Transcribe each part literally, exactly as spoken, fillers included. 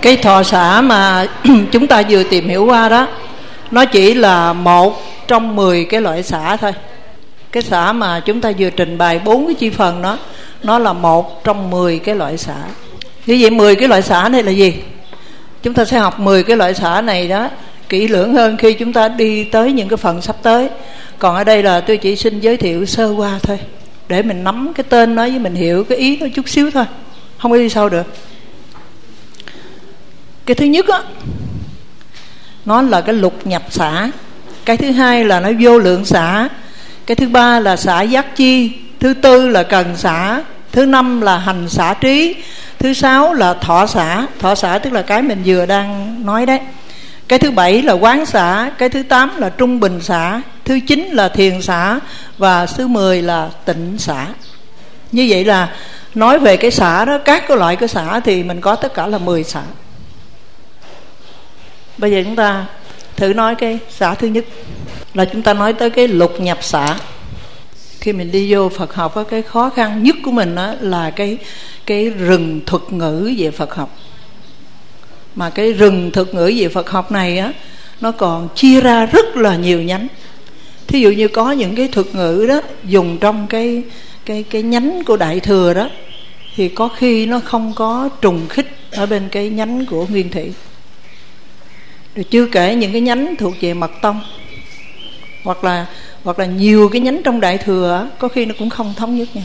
Cái thọ xã mà chúng ta vừa tìm hiểu qua đó, nó chỉ là một trong mười cái loại xã thôi. Cái xã mà chúng ta vừa trình bày bốn cái chi phần đó, nó là một trong mười cái loại xã. Như vậy mười cái loại xã này là gì? Chúng ta sẽ học mười cái loại xã này đó kỹ lưỡng hơn khi chúng ta đi tới những cái phần sắp tới. Còn ở đây là tôi chỉ xin giới thiệu sơ qua thôi, để mình nắm cái tên nó với mình hiểu cái ý nó chút xíu thôi, không có đi sâu được. Cái thứ nhất á, nó là cái lục nhập xã. Cái thứ hai là nó vô lượng xã. Cái thứ ba là xã giác chi. Thứ tư là cần xã. Thứ năm là hành xã trí. Thứ sáu là thọ xã. Thọ xã tức là cái mình vừa đang nói đấy. Cái thứ bảy là quán xã. Cái thứ tám là trung bình xã. Thứ chín là thiền xã. Và thứ mười là tịnh xã. Như vậy là nói về cái xã đó, các cái loại cái xã thì mình có tất cả là mười xã. Bây giờ chúng ta thử nói cái xã thứ nhất, là chúng ta nói tới cái lục nhập xã. Khi mình đi vô Phật học á, cái khó khăn nhất của mình á, là cái cái rừng thuật ngữ về Phật học. Mà cái rừng thuật ngữ về Phật học này á, nó còn chia ra rất là nhiều nhánh. Thí dụ như có những cái thuật ngữ đó dùng trong cái cái cái nhánh của Đại Thừa đó, thì có khi nó không có trùng khích ở bên cái nhánh của Nguyên Thủy. Rồi chưa kể những cái nhánh thuộc về Mật Tông, hoặc là hoặc là nhiều cái nhánh trong Đại Thừa, có khi nó cũng không thống nhất nha.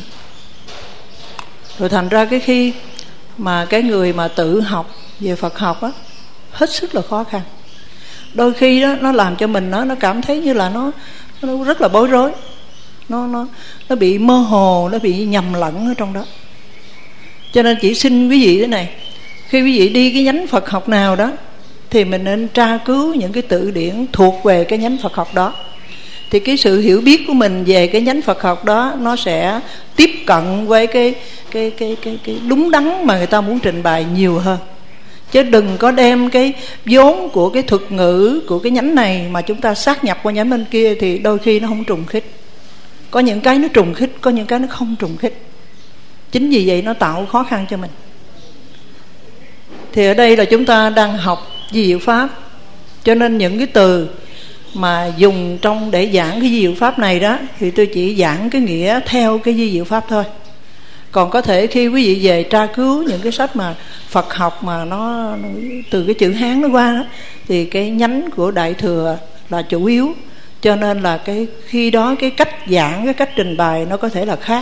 Rồi thành ra cái khi mà cái người mà tự học về Phật học á, hết sức là khó khăn. Đôi khi đó nó làm cho mình nó nó cảm thấy như là nó nó rất là bối rối, nó nó nó bị mơ hồ, nó bị nhầm lẫn ở trong đó. Cho nên chỉ xin quý vị thế này, khi quý vị đi cái nhánh Phật học nào đó thì mình nên tra cứu những cái tự điển thuộc về cái nhánh Phật học đó. Thì cái sự hiểu biết của mình về cái nhánh Phật học đó nó sẽ tiếp cận với cái cái cái cái cái đúng đắn mà người ta muốn trình bày nhiều hơn. Chứ đừng có đem cái vốn của cái thuật ngữ của cái nhánh này mà chúng ta sát nhập qua nhánh bên kia, thì đôi khi nó không trùng khích. Có những cái nó trùng khích, có những cái nó không trùng khích. Chính vì vậy nó tạo khó khăn cho mình. Thì ở đây là chúng ta đang học di diệu pháp, cho nên những cái từ mà dùng trong để giảng cái di diệu pháp này đó, thì tôi chỉ giảng cái nghĩa theo cái di diệu pháp thôi. Còn có thể khi quý vị về tra cứu những cái sách mà Phật học mà nó từ cái chữ Hán nó qua đó, thì cái nhánh của Đại Thừa là chủ yếu. Cho nên là cái khi đó cái cách giảng, cái cách trình bày nó có thể là khác.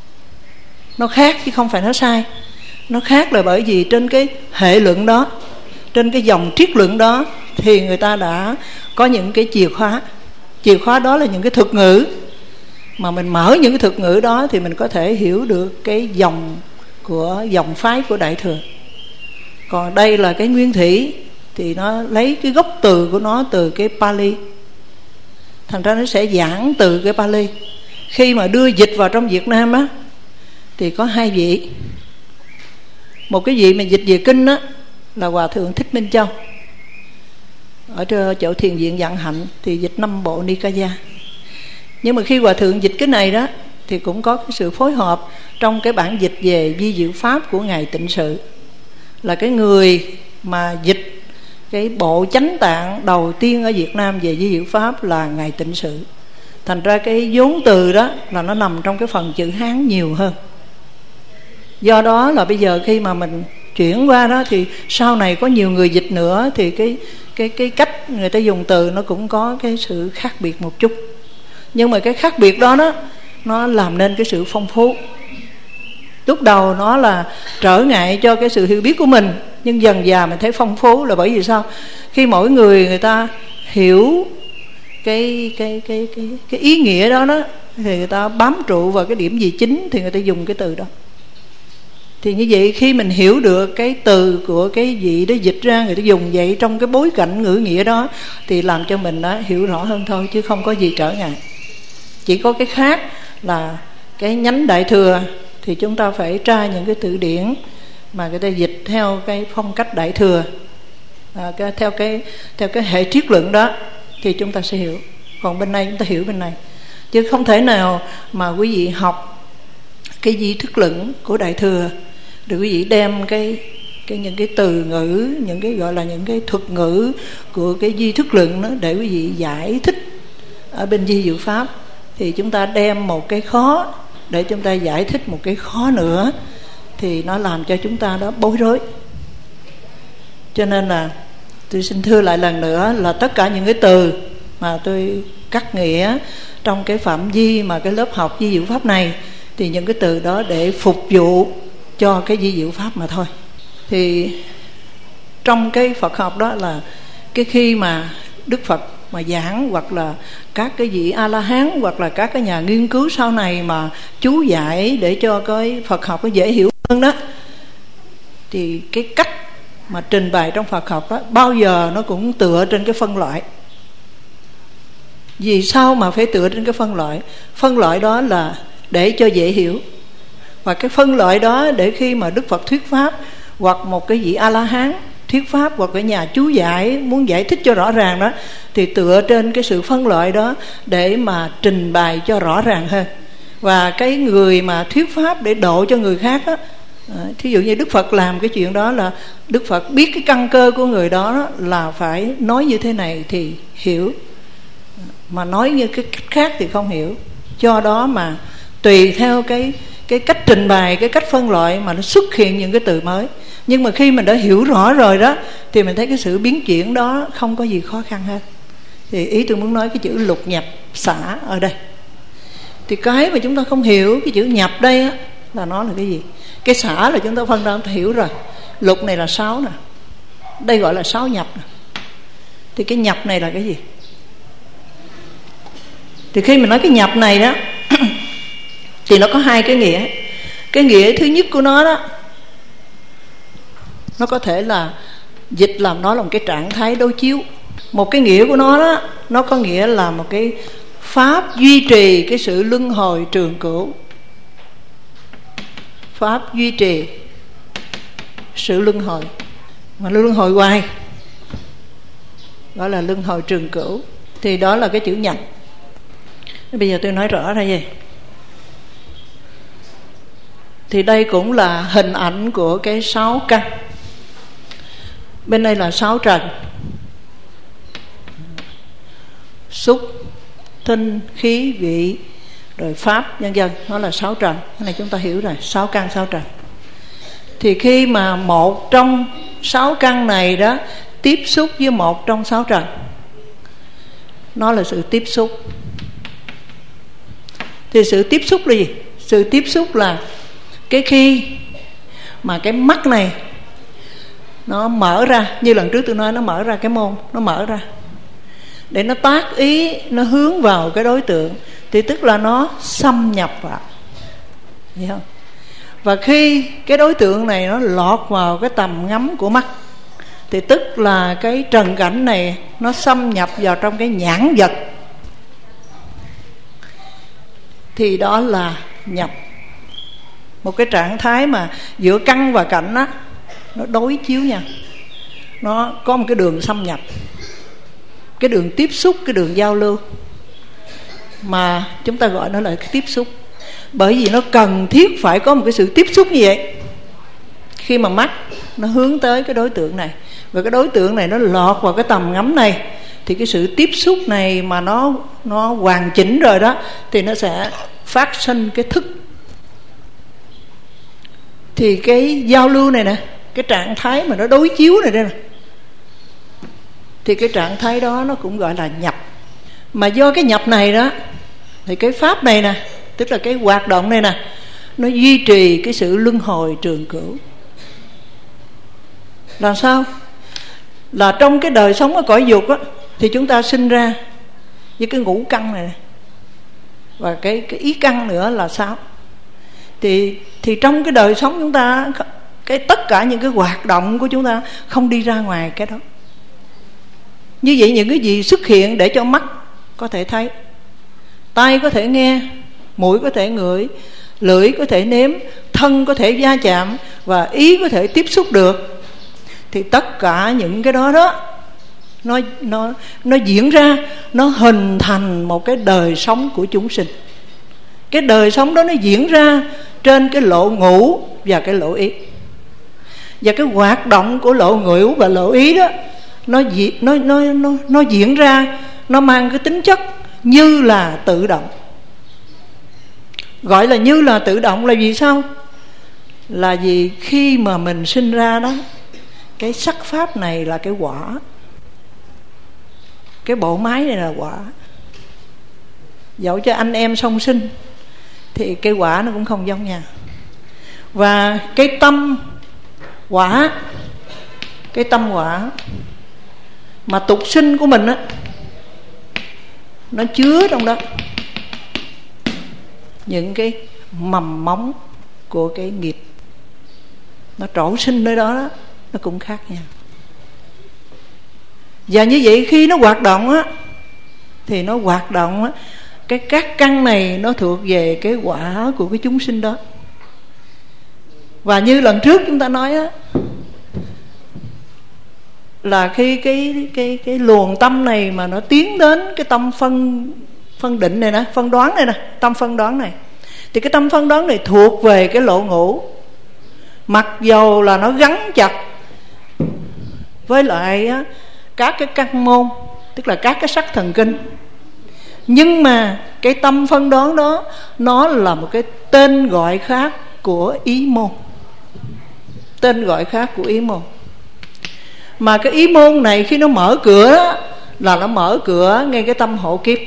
Nó khác chứ không phải nó sai. Nó khác là bởi vì trên cái hệ luận đó, trên cái dòng triết luận đó, thì người ta đã có những cái chìa khóa. Chìa khóa đó là những cái thuật ngữ, mà mình mở những cái thuật ngữ đó thì mình có thể hiểu được cái dòng của dòng phái của Đại Thừa. Còn đây là cái Nguyên Thủy, thì nó lấy cái gốc từ của nó từ cái Pali, thành ra nó sẽ giảng từ cái Pali. Khi mà đưa dịch vào trong Việt Nam á, thì có hai vị. Một cái vị mà dịch về kinh á là Hòa Thượng Thích Minh Châu, ở chỗ Thiền Viện Vạn Hạnh, thì dịch năm bộ Nikaya. Nhưng mà khi Hòa Thượng dịch cái này đó, thì cũng có cái sự phối hợp trong cái bản dịch về di diệu pháp của Ngài Tịnh Sự. Là cái người mà dịch cái bộ chánh tạng đầu tiên ở Việt Nam về di diệu pháp là Ngài Tịnh Sự. Thành ra cái vốn từ đó là nó nằm trong cái phần chữ Hán nhiều hơn. Do đó là bây giờ khi mà mình chuyển qua đó, thì sau này có nhiều người dịch nữa, thì cái cái cái cách người ta dùng từ nó cũng có cái sự khác biệt một chút. Nhưng mà cái khác biệt đó đó, nó làm nên cái sự phong phú. Lúc đầu nó là trở ngại cho cái sự hiểu biết của mình, nhưng dần dà mình thấy phong phú là bởi vì sao? Khi mỗi người người ta hiểu cái cái cái cái cái ý nghĩa đó đó, thì người ta bám trụ vào cái điểm gì chính thì người ta dùng cái từ đó. Thì như vậy khi mình hiểu được cái từ của cái vị đó dịch ra, người ta dùng vậy trong cái bối cảnh ngữ nghĩa đó, thì làm cho mình đã hiểu rõ hơn thôi, chứ không có gì trở ngại. Chỉ có cái khác là cái nhánh Đại Thừa thì chúng ta phải tra những cái từ điển mà người ta dịch theo cái phong cách Đại Thừa, à, cái, theo cái theo cái hệ triết luận đó, thì chúng ta sẽ hiểu. Còn bên này chúng ta hiểu bên này, chứ không thể nào mà quý vị học cái di thức luận của Đại Thừa rồi quý vị đem cái cái những cái từ ngữ, những cái gọi là những cái thuật ngữ của cái di thức luận đó để quý vị giải thích ở bên di diệu pháp, thì chúng ta đem một cái khó để chúng ta giải thích một cái khó nữa, thì nó làm cho chúng ta đó bối rối. Cho nên là tôi xin thưa lại lần nữa là tất cả những cái từ mà tôi cắt nghĩa trong cái phạm vi mà cái lớp học di diệu pháp này, thì những cái từ đó để phục vụ cho cái di diệu pháp mà thôi. Thì trong cái Phật học đó là cái khi mà Đức Phật mà giảng, hoặc là các cái vị A-la-hán, hoặc là các cái nhà nghiên cứu sau này mà chú giải để cho cái Phật học nó dễ hiểu hơn đó, thì cái cách mà trình bày trong Phật học đó bao giờ nó cũng tựa trên cái phân loại. Vì sao mà phải tựa trên cái phân loại? Phân loại đó là để cho dễ hiểu, và cái phân loại đó để khi mà Đức Phật thuyết pháp, hoặc một cái vị A-la-hán thuyết pháp, hoặc cái nhà chú giải muốn giải thích cho rõ ràng đó, thì tựa trên cái sự phân loại đó để mà trình bày cho rõ ràng hơn. Và cái người mà thuyết pháp để độ cho người khác đó, thí dụ như Đức Phật làm cái chuyện đó là Đức Phật biết cái căn cơ của người đó là phải nói như thế này thì hiểu, mà nói như cái cách khác thì không hiểu. Do đó mà tùy theo cái cái cách trình bày, cái cách phân loại mà nó xuất hiện những cái từ mới. Nhưng mà khi mình đã hiểu rõ rồi đó, thì mình thấy cái sự biến chuyển đó không có gì khó khăn hết. Thì ý tôi muốn nói cái chữ lục nhập xả ở đây, thì cái mà chúng ta không hiểu cái chữ nhập đây á, là nó là cái gì. Cái xả là chúng ta phân ra, chúng ta hiểu rồi. Lục này là sáu nè, đây gọi là sáu nhập nè. Thì cái nhập này là cái gì? Thì khi mình nói cái nhập này đó thì nó có hai cái nghĩa. Cái nghĩa thứ nhất của nó đó, nó có thể là dịch làm nó là một cái trạng thái đối chiếu. Một cái nghĩa của nó đó, nó có nghĩa là một cái pháp duy trì cái sự luân hồi trường cửu. Pháp duy trì sự luân hồi, mà luân hồi hoài, gọi là luân hồi trường cửu. Thì đó là cái chữ nhập. Bây giờ tôi nói rõ ra vậy. Thì đây cũng là hình ảnh của cái sáu căn. Bên đây là sáu trần: xúc, thinh, khí, vị, rồi pháp, nhân dân. Nó là sáu trần. Cái này chúng ta hiểu rồi, sáu căn sáu trần. Thì khi mà một trong sáu căn này đó tiếp xúc với một trong sáu trần, nó là sự tiếp xúc. Thì sự tiếp xúc là gì? Sự tiếp xúc là cái khi mà cái mắt này nó mở ra, như lần trước tôi nói, nó mở ra cái môn, nó mở ra để nó tác ý, nó hướng vào cái đối tượng, thì tức là nó xâm nhập vào, hiểu không? Và khi cái đối tượng này nó lọt vào cái tầm ngắm của mắt, thì tức là cái trần cảnh này nó xâm nhập vào trong cái nhãn vật, thì đó là nhập. Một cái trạng thái mà giữa căn và cảnh á, nó đối chiếu nhau, nó có một cái đường xâm nhập, cái đường tiếp xúc, cái đường giao lưu, mà chúng ta gọi nó là cái tiếp xúc. Bởi vì nó cần thiết phải có một cái sự tiếp xúc như vậy. Khi mà mắt nó hướng tới cái đối tượng này, và cái đối tượng này nó lọt vào cái tầm ngắm này, thì cái sự tiếp xúc này mà nó nó hoàn chỉnh rồi đó, thì nó sẽ phát sinh cái thức. Thì cái giao lưu này nè, cái trạng thái mà nó đối chiếu này đây nè, thì cái trạng thái đó nó cũng gọi là nhập. Mà do cái nhập này đó, thì cái pháp này nè, tức là cái hoạt động này nè, nó duy trì cái sự luân hồi trường cửu. Làm sao? Là trong cái đời sống ở cõi dục á, thì chúng ta sinh ra với cái ngũ căn này, và cái, cái ý căn nữa là sáu. Thì, thì trong cái đời sống chúng ta, cái tất cả những cái hoạt động của chúng ta không đi ra ngoài cái đó. Như vậy những cái gì xuất hiện để cho mắt có thể thấy, tai có thể nghe, mũi có thể ngửi, lưỡi có thể nếm, thân có thể va chạm, và ý có thể tiếp xúc được, thì tất cả những cái đó đó nó, nó, nó diễn ra, nó hình thành một cái đời sống của chúng sinh. Cái đời sống đó nó diễn ra trên cái lộ ngũ và cái lộ ý. Và cái hoạt động của lộ ngữ và lộ ý đó, nó, nó, nó, nó, nó diễn ra, nó mang cái tính chất như là tự động. Gọi là như là tự động là vì sao? Là vì khi mà mình sinh ra đó, cái sắc pháp này là cái quả, cái bộ máy này là quả. Dẫu cho anh em song sinh thì cái quả nó cũng không giống nhau. Và cái tâm quả, cái tâm quả mà tục sinh của mình á, nó chứa trong đó những cái mầm móng của cái nghiệp, nó trổ sinh nơi đó, đó nó cũng khác nhau. Và như vậy khi nó hoạt động á, thì nó hoạt động á, cái các căn này nó thuộc về cái quả của cái chúng sinh đó. Và như lần trước chúng ta nói á, là khi cái cái cái luồng tâm này mà nó tiến đến cái tâm phân phân định này nè, phân đoán này nè, tâm phân đoán này, thì cái tâm phân đoán này thuộc về cái lộ ngũ. Mặc dầu là nó gắn chặt với lại á, các cái căn môn, tức là các cái sắc thần kinh, nhưng mà cái tâm phân đoán đó nó là một cái tên gọi khác của ý môn. Tên gọi khác của ý môn. Mà cái ý môn này khi nó mở cửa đó, là nó mở cửa ngay cái tâm hộ kiếp.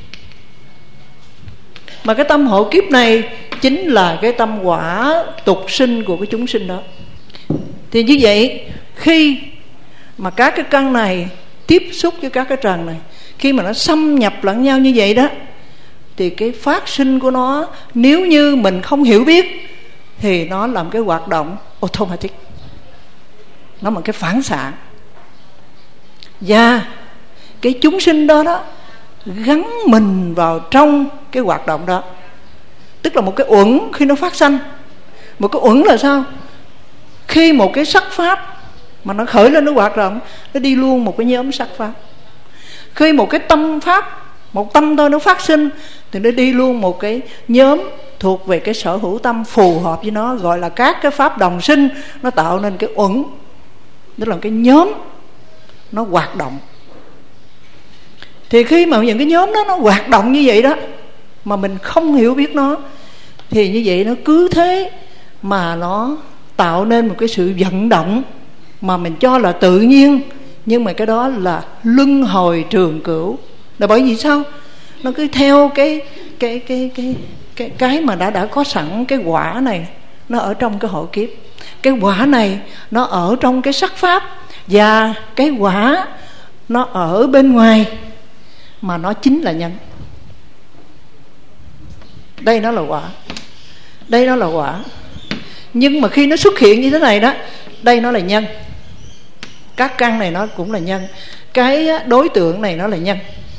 Mà cái tâm hộ kiếp này chính là cái tâm quả tục sinh của cái chúng sinh đó. Thì như vậy, khi mà các cái căn này tiếp xúc với các cái trần này, khi mà nó xâm nhập lẫn nhau như vậy đó, thì cái phát sinh của nó, nếu như mình không hiểu biết, thì nó làm cái hoạt động automatic, nó là cái phản xạ. Và cái chúng sinh đó đó gắn mình vào trong cái hoạt động đó. Tức là một cái uẩn khi nó phát sanh. Một cái uẩn là sao? Khi một cái sắc pháp mà nó khởi lên, nó hoạt động, nó đi luôn một cái nhóm sắc pháp. Khi một cái tâm pháp, một tâm thôi nó phát sinh, thì nó đi luôn một cái nhóm thuộc về cái sở hữu tâm phù hợp với nó, gọi là các cái pháp đồng sinh. Nó tạo nên cái uẩn, tức là cái nhóm nó hoạt động. Thì khi mà những cái nhóm đó nó hoạt động như vậy đó, mà mình không hiểu biết nó, thì như vậy nó cứ thế mà nó tạo nên một cái sự vận động mà mình cho là tự nhiên, nhưng mà cái đó là luân hồi trường cửu. Là bởi vì sao? Nó cứ theo cái cái cái cái cái cái mà đã đã có sẵn. Cái quả này nó ở trong cái hộ kiếp, cái quả này nó ở trong cái sắc pháp, và cái quả nó ở bên ngoài, mà nó chính là nhân. Đây nó là quả, đây nó là quả. Nhưng mà khi nó xuất hiện như thế này đó, đây nó là nhân. Các căn này nó cũng là nhân, cái đối tượng này nó là nhân.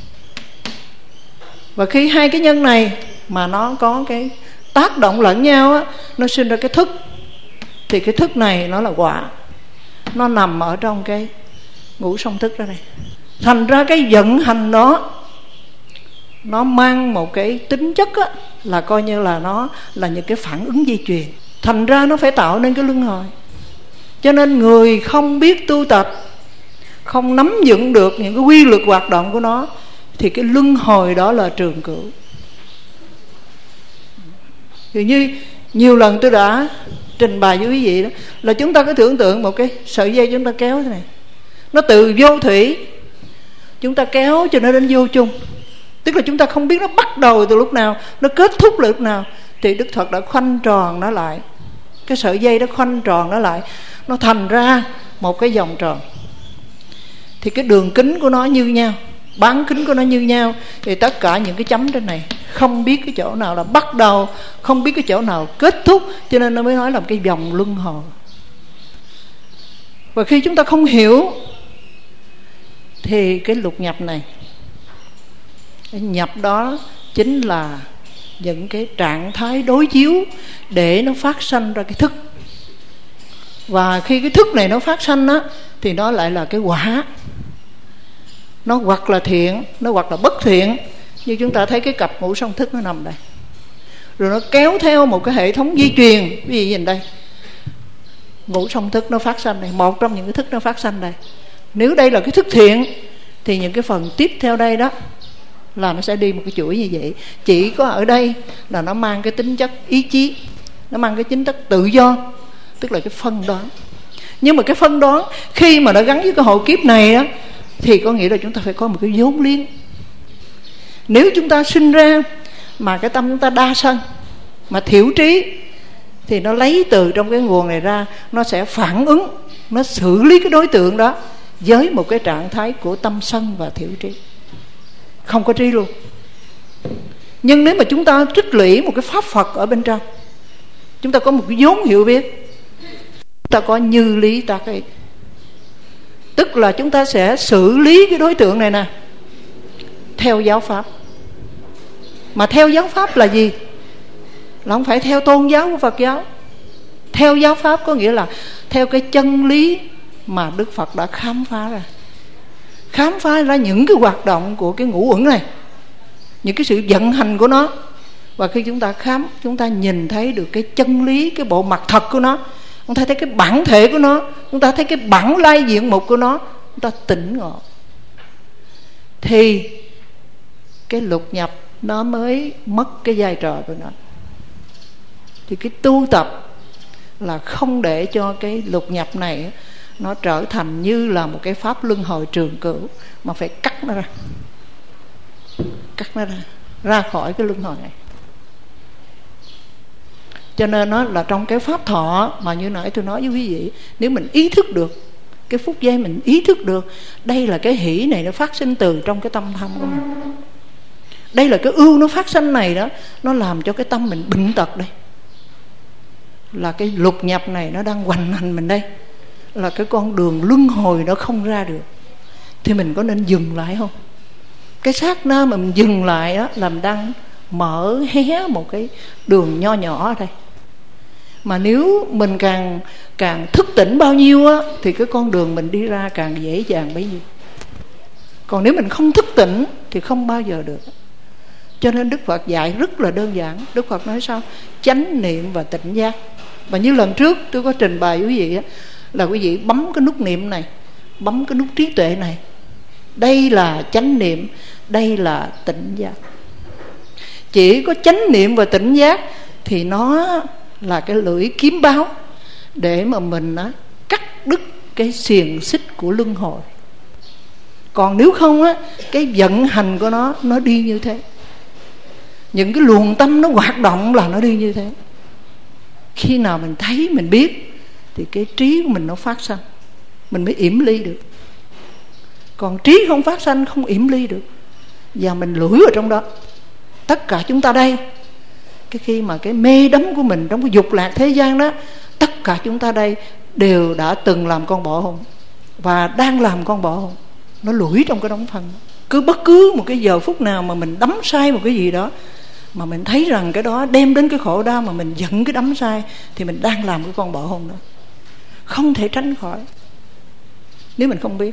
Và khi hai cái nhân này mà nó có cái tác động lẫn nhau á, nó sinh ra cái thức. Thì cái thức này nó là quả, nó nằm ở trong cái ngũ song thức đó này. Thành ra cái vận hành đó nó mang một cái tính chất á, là coi như là nó là những cái phản ứng dây chuyền. Thành ra nó phải tạo nên cái luân hồi. Cho nên người không biết tu tập, không nắm vững được những cái quy luật hoạt động của nó, thì cái luân hồi đó là trường cửu. Thì như nhiều lần tôi đã trình bày với quý vị đó, là chúng ta cứ tưởng tượng một cái sợi dây chúng ta kéo thế này, nó từ vô thủy chúng ta kéo cho nó đến vô chung. Tức là chúng ta không biết nó bắt đầu từ lúc nào, nó kết thúc lúc nào. Thì Đức Phật đã khoanh tròn nó lại, cái sợi dây đó khoanh tròn nó lại, nó thành ra một cái vòng tròn. Thì cái đường kính của nó như nhau, bán kính của nó như nhau. Thì tất cả những cái chấm trên này không biết cái chỗ nào là bắt đầu, không biết cái chỗ nào kết thúc, cho nên nó mới nói là một cái vòng luân hồi. Và khi chúng ta không hiểu, thì cái lục nhập này, cái nhập đó chính là những cái trạng thái đối chiếu để nó phát sanh ra cái thức. Và khi cái thức này nó phát sanh á, thì nó lại là cái quả. Nó hoặc là thiện, nó hoặc là bất thiện. Như chúng ta thấy cái cặp ngũ song thức nó nằm đây, rồi nó kéo theo một cái hệ thống di truyền. Ví dụ nhìn đây, ngũ song thức nó phát sanh đây, một trong những cái thức nó phát sanh đây. Nếu đây là cái thức thiện thì những cái phần tiếp theo đây đó là nó sẽ đi một cái chuỗi như vậy. Chỉ có ở đây là nó mang cái tính chất ý chí, nó mang cái tính chất tự do, tức là cái phân đoán. Nhưng mà cái phân đoán khi mà nó gắn với cái hộ kiếp này á, thì có nghĩa là chúng ta phải có một cái vốn liếng. Nếu chúng ta sinh ra mà cái tâm chúng ta đa sân, mà thiểu trí, thì nó lấy từ trong cái nguồn này ra, nó sẽ phản ứng, nó xử lý cái đối tượng đó với một cái trạng thái của tâm sân và thiểu trí, không có trí luôn. Nhưng nếu mà chúng ta tích lũy một cái pháp Phật ở bên trong, chúng ta có một cái vốn hiểu biết, chúng ta có như lý tác ý, tức là chúng ta sẽ xử lý cái đối tượng này nè theo giáo pháp. Mà theo giáo pháp là gì? Là không phải theo tôn giáo của Phật giáo. Theo giáo pháp có nghĩa là theo cái chân lý mà Đức Phật đã khám phá ra. Khám phá ra những cái hoạt động của cái ngũ uẩn này, những cái sự vận hành của nó. Và khi chúng ta khám, chúng ta nhìn thấy được cái chân lý, cái bộ mặt thật của nó, chúng ta thấy cái bản thể của nó, chúng ta thấy cái bản lai diện mục của nó, chúng ta tỉnh ngộ, thì cái lục nhập nó mới mất cái vai trò của nó. Thì cái tu tập là không để cho cái lục nhập này nó trở thành như là một cái pháp luân hồi trường cửu, mà phải cắt nó ra, cắt nó ra ra khỏi cái luân hồi này. Cho nên nó là trong cái pháp thọ mà như nãy tôi nói với quý vị, nếu mình ý thức được cái phút giây, mình ý thức được đây là cái hỷ này nó phát sinh từ trong cái tâm tham của mình, đây là cái ưu nó phát sinh này đó, nó làm cho cái tâm mình bệnh tật đây, là cái lục nhập này nó đang hoành hành mình đây, là cái con đường luân hồi nó không ra được, thì mình có nên dừng lại không? Cái sát na mà mình dừng lại á, làm đang mở hé một cái đường nho nhỏ ở đây. Mà nếu mình càng càng thức tỉnh bao nhiêu á, thì cái con đường mình đi ra càng dễ dàng bấy nhiêu. Còn nếu mình không thức tỉnh thì không bao giờ được. Cho nên Đức Phật dạy rất là đơn giản. Đức Phật nói sao? Chánh niệm và tỉnh giác. Và như lần trước tôi có trình bày quý vị á, là quý vị bấm cái nút niệm này, bấm cái nút trí tuệ này. Đây là chánh niệm, đây là tỉnh giác. Chỉ có chánh niệm và tỉnh giác thì nó là cái lưỡi kiếm báo để mà mình á, cắt đứt cái xiềng xích của luân hồi. Còn nếu không á, cái vận hành của nó nó đi như thế. Những cái luồng tâm nó hoạt động là nó đi như thế. Khi nào mình thấy, mình biết thì cái trí của mình nó phát sanh, mình mới yểm ly được. Còn trí không phát sanh, không yểm ly được, và mình lủi vào trong đó. Tất cả chúng ta đây, cái khi mà cái mê đắm của mình trong cái dục lạc thế gian đó, tất cả chúng ta đây đều đã từng làm con bọ hung và đang làm con bọ hung. Nó lủi trong cái đống phân. Cứ bất cứ một cái giờ phút nào mà mình đắm sai một cái gì đó, mà mình thấy rằng cái đó đem đến cái khổ đau, mà mình giận cái đắm sai, thì mình đang làm cái con bọ hung đó, không thể tránh khỏi nếu mình không biết.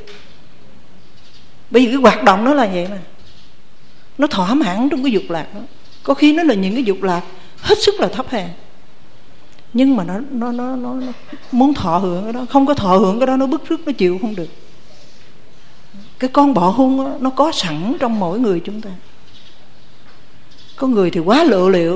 Bởi vì cái hoạt động nó là vậy mà, nó thỏa mãn trong cái dục lạc đó. Có khi nó là những cái dục lạc hết sức là thấp hèn, nhưng mà nó nó nó nó, nó muốn thọ hưởng cái đó, không có thọ hưởng cái đó nó bức rứt, nó chịu không được. Cái con bọ hung đó, nó có sẵn trong mỗi người chúng ta. Có người thì quá lộ liễu,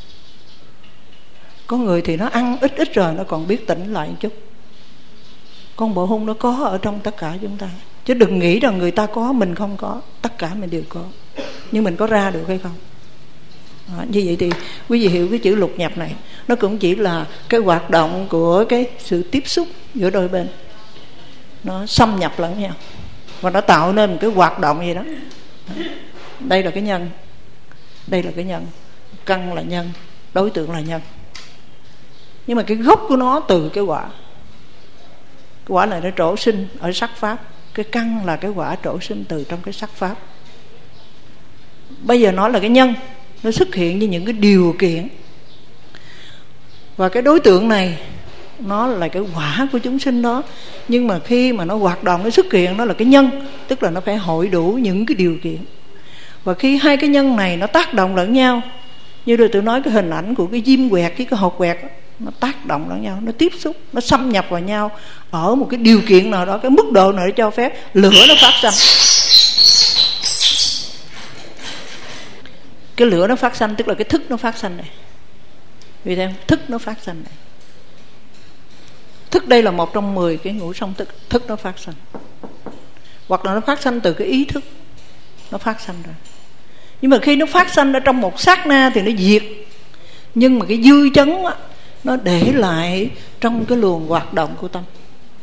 có người thì nó ăn ít ít rồi nó còn biết tỉnh lại một chút. Con bọ hung nó có ở trong tất cả chúng ta, chứ đừng nghĩ rằng người ta có mình không có. Tất cả mình đều có, nhưng mình có ra được hay không? Đó, như vậy thì quý vị hiểu cái chữ lục nhập này, nó cũng chỉ là cái hoạt động của cái sự tiếp xúc giữa đôi bên, nó xâm nhập lẫn nhau và nó tạo nên một cái hoạt động gì đó. Đây là cái nhân, đây là cái nhân, căn là nhân, đối tượng là nhân. Nhưng mà cái gốc của nó từ cái quả. Cái quả này nó trổ sinh ở sắc pháp, cái căn là cái quả trổ sinh từ trong cái sắc pháp. Bây giờ nó là cái nhân, nó xuất hiện như những cái điều kiện. Và cái đối tượng này nó là cái quả của chúng sinh đó. Nhưng mà khi mà nó hoạt động, nó xuất hiện, nó là cái nhân, tức là nó phải hội đủ những cái điều kiện. Và khi hai cái nhân này nó tác động lẫn nhau, như rồi tôi nói cái hình ảnh của cái diêm quẹt với cái hột quẹt, nó tác động lẫn nhau, nó tiếp xúc, nó xâm nhập vào nhau ở một cái điều kiện nào đó, cái mức độ nào để cho phép lửa nó phát sinh. Cái lửa nó phát sinh tức là cái thức nó phát sinh này. Vì thế thức nó phát sinh này. Thức đây là một trong mười cái ngũ song thức. Thức nó phát sinh, hoặc là nó phát sinh từ cái ý thức nó phát sinh ra. Nhưng mà khi nó phát sinh ra trong một sát na thì nó diệt. Nhưng mà cái dư chấn á, nó để lại trong cái luồng hoạt động của tâm.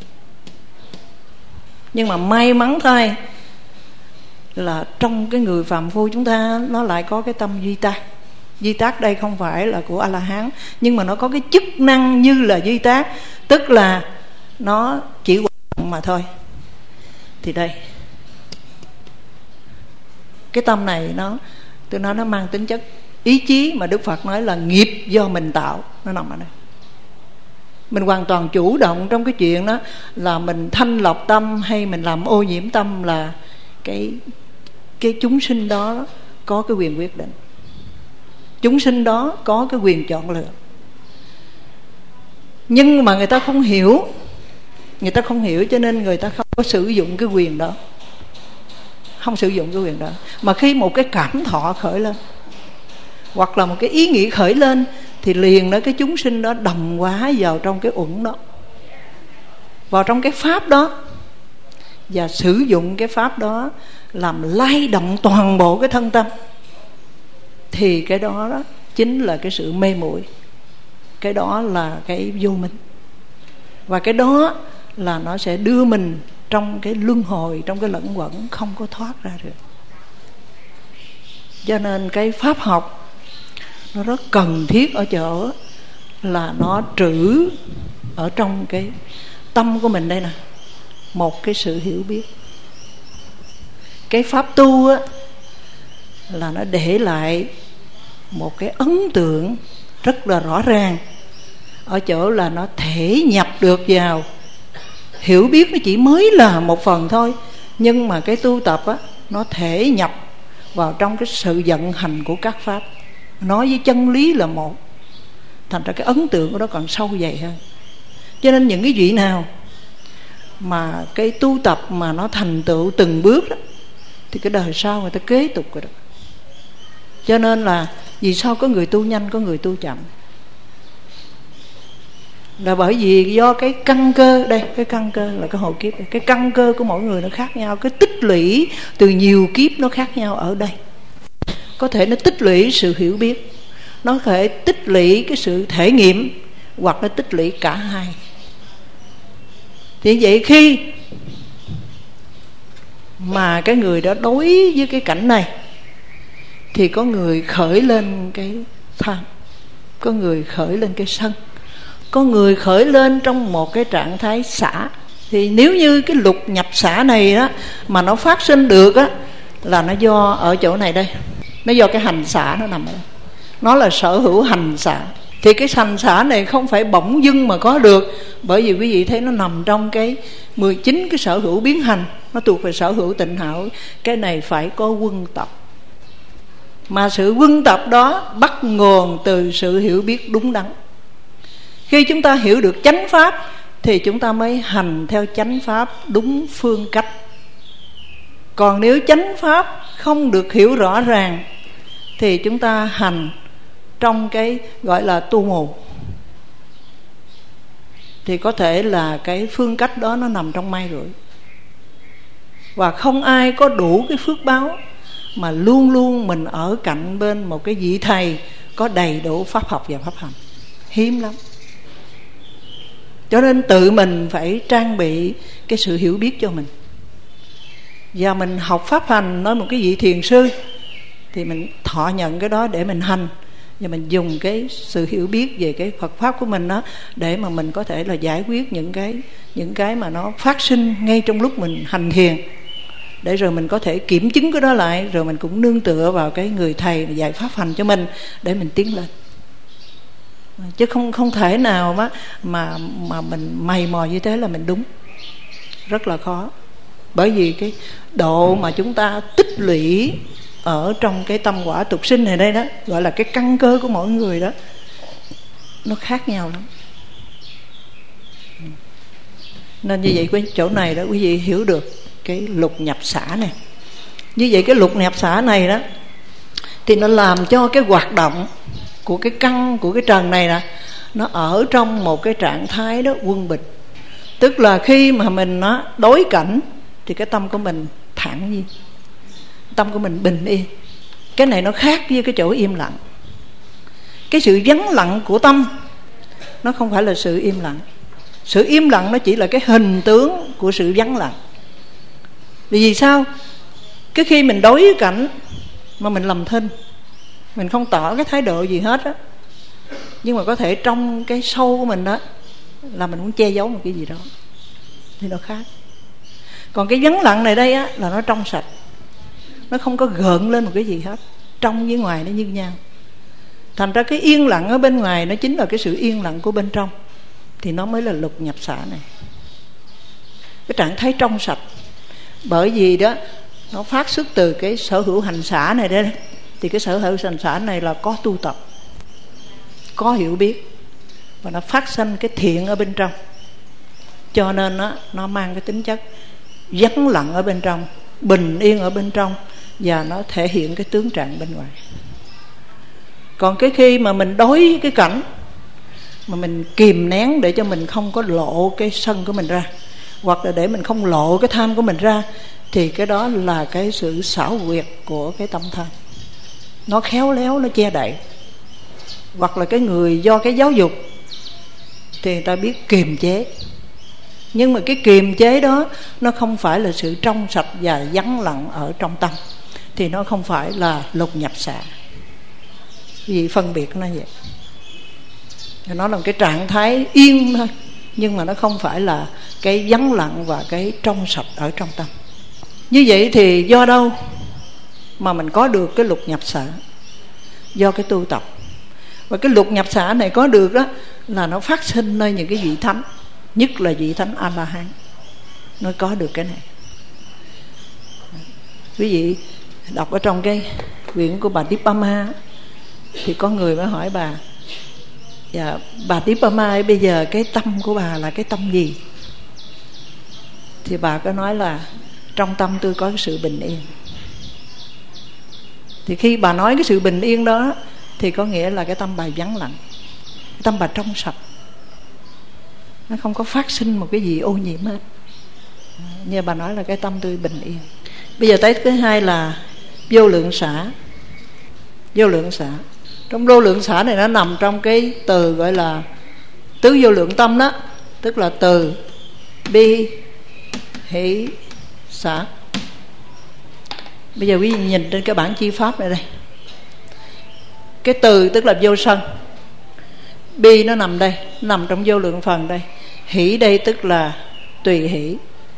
Nhưng mà may mắn thôi là trong cái người phàm phu chúng ta nó lại có cái tâm duy tác. Duy tác đây không phải là của A-la-hán, nhưng mà nó có cái chức năng như là duy tác, tức là nó chỉ hoạt động mà thôi. Thì đây, cái tâm này nó, tôi nói nó mang tính chất ý chí mà Đức Phật nói là nghiệp do mình tạo, nó nằm ở đây. Mình hoàn toàn chủ động trong cái chuyện đó là mình thanh lọc tâm hay mình làm ô nhiễm tâm, là cái cái chúng sinh đó có cái quyền quyết định. Chúng sinh đó có cái quyền chọn lựa. Nhưng mà người ta không hiểu, người ta không hiểu cho nên người ta không có sử dụng cái quyền đó. Không sử dụng cái quyền đó. Mà khi một cái cảm thọ khởi lên, hoặc là một cái ý nghĩ khởi lên, thì liền đó cái chúng sinh đó đồng hóa vào trong cái uẩn đó, vào trong cái pháp đó, và sử dụng cái pháp đó làm lay động toàn bộ cái thân tâm. Thì cái đó, đó chính là cái sự mê muội, cái đó là cái vô minh, và cái đó là nó sẽ đưa mình trong cái luân hồi, trong cái lẫn quẩn không có thoát ra được. Cho nên cái pháp học nó rất cần thiết ở chỗ là nó trữ ở trong cái tâm của mình đây nè, một cái sự hiểu biết. Cái pháp tu á là nó để lại một cái ấn tượng rất là rõ ràng ở chỗ là nó thể nhập được vào. Hiểu biết nó chỉ mới là một phần thôi, nhưng mà cái tu tập á, nó thể nhập vào trong cái sự vận hành của các pháp. Nói với chân lý là một, thành ra cái ấn tượng của nó còn sâu dày hơn. Cho nên những cái vị nào mà cái tu tập mà nó thành tựu từng bước đó, thì cái đời sau người ta kế tục rồi đó. Cho nên là vì sao có người tu nhanh, có người tu chậm, là bởi vì do cái căn cơ. Đây, cái căn cơ là cái hộ kiếp. Cái căn cơ của mỗi người nó khác nhau, cái tích lũy từ nhiều kiếp nó khác nhau ở đây. Có thể nó tích lũy sự hiểu biết, nó có thể tích lũy cái sự thể nghiệm, hoặc nó tích lũy cả hai. Thì vậy khi mà cái người đó đối với cái cảnh này, thì có người khởi lên cái tham, có người khởi lên cái sân, có người khởi lên trong một cái trạng thái xả. Thì nếu như cái lục nhập xả này á, mà nó phát sinh được á, là nó do ở chỗ này đây, nó do cái hành xả nó nằm ở đây. Nó là sở hữu hành xả. Thì cái hành xả này không phải bỗng dưng mà có được, bởi vì quý vị thấy nó nằm trong cái mười chín cái sở hữu biến hành, nó thuộc về sở hữu tịnh hảo. Cái này phải có quân tập, mà sự quân tập đó bắt nguồn từ sự hiểu biết đúng đắn. Khi chúng ta hiểu được chánh pháp thì chúng ta mới hành theo chánh pháp đúng phương cách. Còn nếu chánh pháp không được hiểu rõ ràng thì chúng ta hành trong cái gọi là tu mù, thì có thể là cái phương cách đó nó nằm trong may rủi. Và không ai có đủ cái phước báo mà luôn luôn mình ở cạnh bên một cái vị thầy có đầy đủ pháp học và pháp hành, hiếm lắm. Cho nên tự mình phải trang bị cái sự hiểu biết cho mình. Và mình học pháp hành, nói một cái vị thiền sư, thì mình thọ nhận cái đó để mình hành, và mình dùng cái sự hiểu biết về cái Phật pháp của mình đó, để mà mình có thể là giải quyết những cái những cái mà nó phát sinh ngay trong lúc mình hành thiền, để rồi mình có thể kiểm chứng cái đó lại, rồi mình cũng nương tựa vào cái người thầy dạy pháp hành cho mình để mình tiến lên. Chứ không không thể nào mà mà mà mình mày mò như thế là mình đúng, rất là khó. Bởi vì cái độ mà chúng ta tích lũy ở trong cái tâm quả tục sinh này đây đó, gọi là cái căn cơ của mỗi người đó, nó khác nhau lắm. Nên như vậy cái chỗ này đó quý vị hiểu được cái lục nhập xả này. Như vậy cái lục nhập xả này đó thì nó làm cho cái hoạt động của cái căn của cái trần này nè, nó ở trong một cái trạng thái đó quân bình. Tức là khi mà mình nó đối cảnh thì cái tâm của mình thản nhiên, tâm của mình bình yên. Cái này nó khác với cái chỗ im lặng. Cái sự vắng lặng của tâm nó không phải là sự im lặng. Sự im lặng nó chỉ là cái hình tướng của sự vắng lặng. Vì sao? Cái khi mình đối cảnh mà mình làm thinh, mình không tỏ cái thái độ gì hết á, nhưng mà có thể trong cái sâu của mình đó là mình muốn che giấu một cái gì đó, thì nó khác. Còn cái vắng lặng này đây á là nó trong sạch, nó không có gợn lên một cái gì hết, trong với ngoài nó như nhau. Thành ra cái yên lặng ở bên ngoài nó chính là cái sự yên lặng của bên trong, thì nó mới là lục nhập xả này, cái trạng thái trong sạch. Bởi vì đó nó phát xuất từ cái sở hữu hành xả này đây, thì cái sở hữu hành xả này là có tu tập, có hiểu biết, và nó phát sinh cái thiện ở bên trong. Cho nên nó, nó mang cái tính chất vắng lặng ở bên trong, bình yên ở bên trong, và nó thể hiện cái tướng trạng bên ngoài. Còn cái khi mà mình đối với cái cảnh mà mình kìm nén để cho mình không có lộ cái sân của mình ra, hoặc là để mình không lộ cái tham của mình ra, thì cái đó là cái sự xảo quyệt của cái tâm tham. Nó khéo léo, nó che đậy. Hoặc là cái người do cái giáo dục thì người ta biết kiềm chế, nhưng mà cái kiềm chế đó nó không phải là sự trong sạch và vắng lặng ở trong tâm, thì nó không phải là lục nhập xả. Vì phân biệt nó vậy. Nó là một cái trạng thái yên thôi, nhưng mà nó không phải là cái vắng lặng và cái trong sạch ở trong tâm. Như vậy thì do đâu mà mình có được cái lục nhập xả? Do cái tu tập. Và cái lục nhập xả này có được đó là nó phát sinh nơi những cái vị thánh, nhất là vị thánh A-la-hán, nó có được cái này. Quý vị đọc ở trong cái quyển của bà Dippama, thì có người mới hỏi bà: dạ, bà Dippama bây giờ cái tâm của bà là cái tâm gì? Thì bà có nói là trong tâm tôi có cái sự bình yên. Thì khi bà nói cái sự bình yên đó thì có nghĩa là cái tâm bà vắng lặng, cái tâm bà trong sạch, nó không có phát sinh một cái gì ô nhiễm hết. Như bà nói là cái tâm tôi bình yên. Bây giờ tới thứ hai là vô lượng xả. Vô lượng xả, trong vô lượng xả này nó nằm trong cái từ gọi là tứ vô lượng tâm đó, tức là từ bi hỷ xả. Bây giờ quý vị nhìn trên cái bản chi pháp này đây, cái từ tức là vô sân, bi nó nằm đây, nằm trong vô lượng phần đây, hỷ đây tức là tùy hỷ,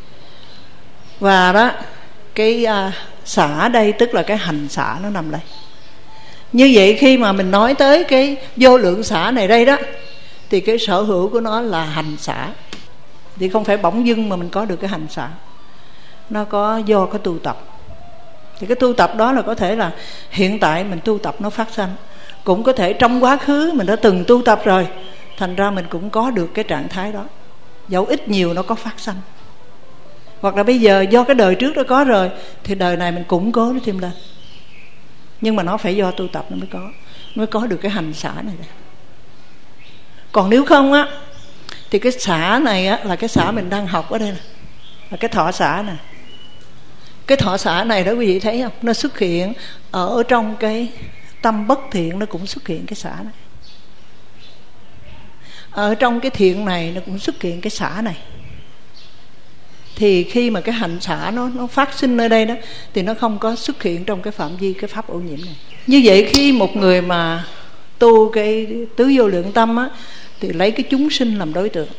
và đó cái à, xả đây tức là cái hành xả nó nằm đây. Như vậy khi mà mình nói tới cái vô lượng xả này đây đó, thì cái sở hữu của nó là hành xả. Thì không phải bỗng dưng mà mình có được cái hành xả, nó có do cái tu tập. Thì cái tu tập đó là có thể là hiện tại mình tu tập nó phát sanh, cũng có thể trong quá khứ mình đã từng tu tập rồi, thành ra mình cũng có được cái trạng thái đó, dẫu ít nhiều nó có phát sanh. Hoặc là bây giờ do cái đời trước nó có rồi, thì đời này mình củng cố nó thêm lên. Nhưng mà nó phải do tu tập nó mới có, nó mới có được cái hành xả này. Còn nếu không á, thì cái xả này á là cái xả mình đang học ở đây nè, là cái thọ xả nè. Cái thọ xả này đó quý vị thấy không, nó xuất hiện ở trong cái tâm bất thiện, nó cũng xuất hiện cái xả này. Ở trong cái thiện này nó cũng xuất hiện cái xả này. Thì khi mà cái hành xả nó, nó phát sinh nơi đây đó, thì nó không có xuất hiện trong cái phạm vi cái pháp ô nhiễm này. Như vậy khi một người mà tu cái tứ vô lượng tâm á, thì lấy cái chúng sinh làm đối tượng.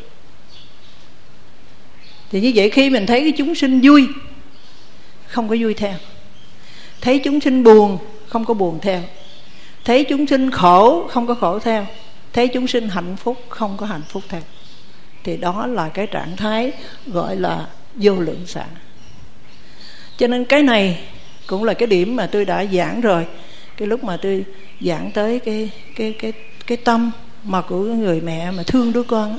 Thì như vậy khi mình thấy cái chúng sinh vui, không có vui theo. Thấy chúng sinh buồn, không có buồn theo. Thấy chúng sinh khổ, không có khổ theo. Thấy chúng sinh hạnh phúc, không có hạnh phúc theo. Thì đó là cái trạng thái gọi là vô lượng xả. Cho nên cái này cũng là cái điểm mà tôi đã giảng rồi, cái lúc mà tôi giảng tới cái cái cái cái tâm mà của người mẹ mà thương đứa con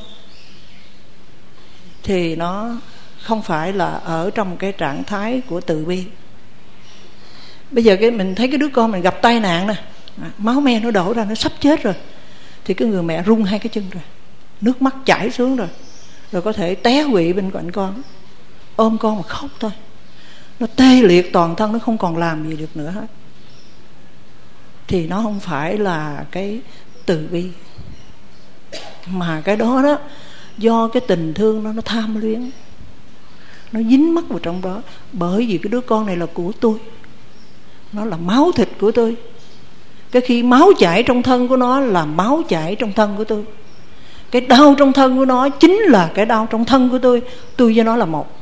thì nó không phải là ở trong cái trạng thái của từ bi. Bây giờ cái mình thấy cái đứa con mình gặp tai nạn nè, máu me nó đổ ra, nó sắp chết rồi, thì cái người mẹ rung hai cái chân rồi, nước mắt chảy xuống rồi, rồi có thể té quỵ bên cạnh con, ôm con mà khóc thôi, nó tê liệt toàn thân, nó không còn làm gì được nữa hết. Thì nó không phải là cái từ bi, mà cái đó đó do cái tình thương nó nó tham luyến, nó dính mắc vào trong đó. Bởi vì cái đứa con này là của tôi, nó là máu thịt của tôi. Cái khi máu chảy trong thân của nó là máu chảy trong thân của tôi. Cái đau trong thân của nó chính là cái đau trong thân của tôi. Tôi với nó là một.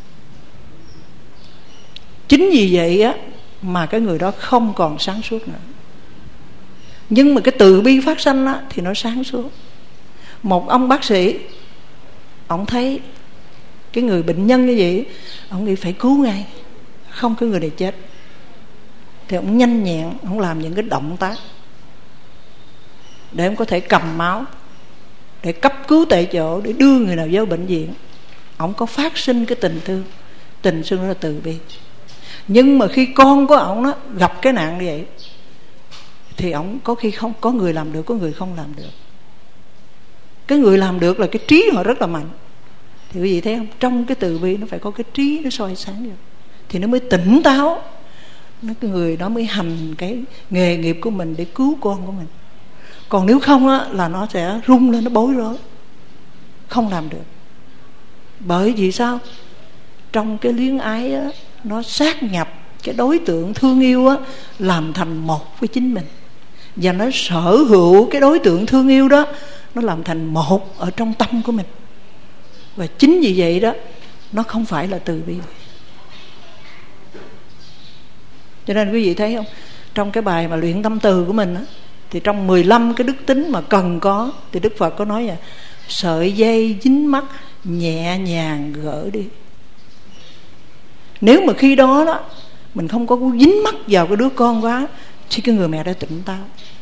Chính vì vậy á mà cái người đó không còn sáng suốt nữa. Nhưng mà cái từ bi phát sanh á thì nó sáng suốt. Một ông bác sĩ, ông thấy cái người bệnh nhân như vậy, ông nghĩ phải cứu ngay, không cái người này chết. Thì ông nhanh nhẹn, ông làm những cái động tác để ông có thể cầm máu, để cấp cứu tại chỗ, để đưa người nào vô bệnh viện. Ông có phát sinh cái tình thương. Tình thương là từ bi. Nhưng mà khi con của ông đó gặp cái nạn như vậy thì ông có khi không, có người làm được, có người không làm được. Cái người làm được là cái trí họ rất là mạnh. Thì quý vị thấy không, trong cái từ bi nó phải có cái trí nó soi sáng được, thì nó mới tỉnh táo, nó cái người đó mới hành cái nghề nghiệp của mình để cứu con của mình. Còn nếu không á là nó sẽ rung lên, nó bối rối, không làm được. Bởi vì sao? Trong cái luyến ái á, nó sát nhập cái đối tượng thương yêu á làm thành một với chính mình, và nó sở hữu cái đối tượng thương yêu đó, nó làm thành một ở trong tâm của mình. Và chính vì vậy đó, nó không phải là từ bi. Cho nên quý vị thấy không, trong cái bài mà luyện tâm từ của mình á, thì trong mười lăm cái đức tính mà cần có, thì Đức Phật có nói là sợi dây dính mắc nhẹ nhàng gỡ đi. Nếu mà khi đó đó mình không có dính mắc vào cái đứa con quá, thì cái người mẹ đã tỉnh táo.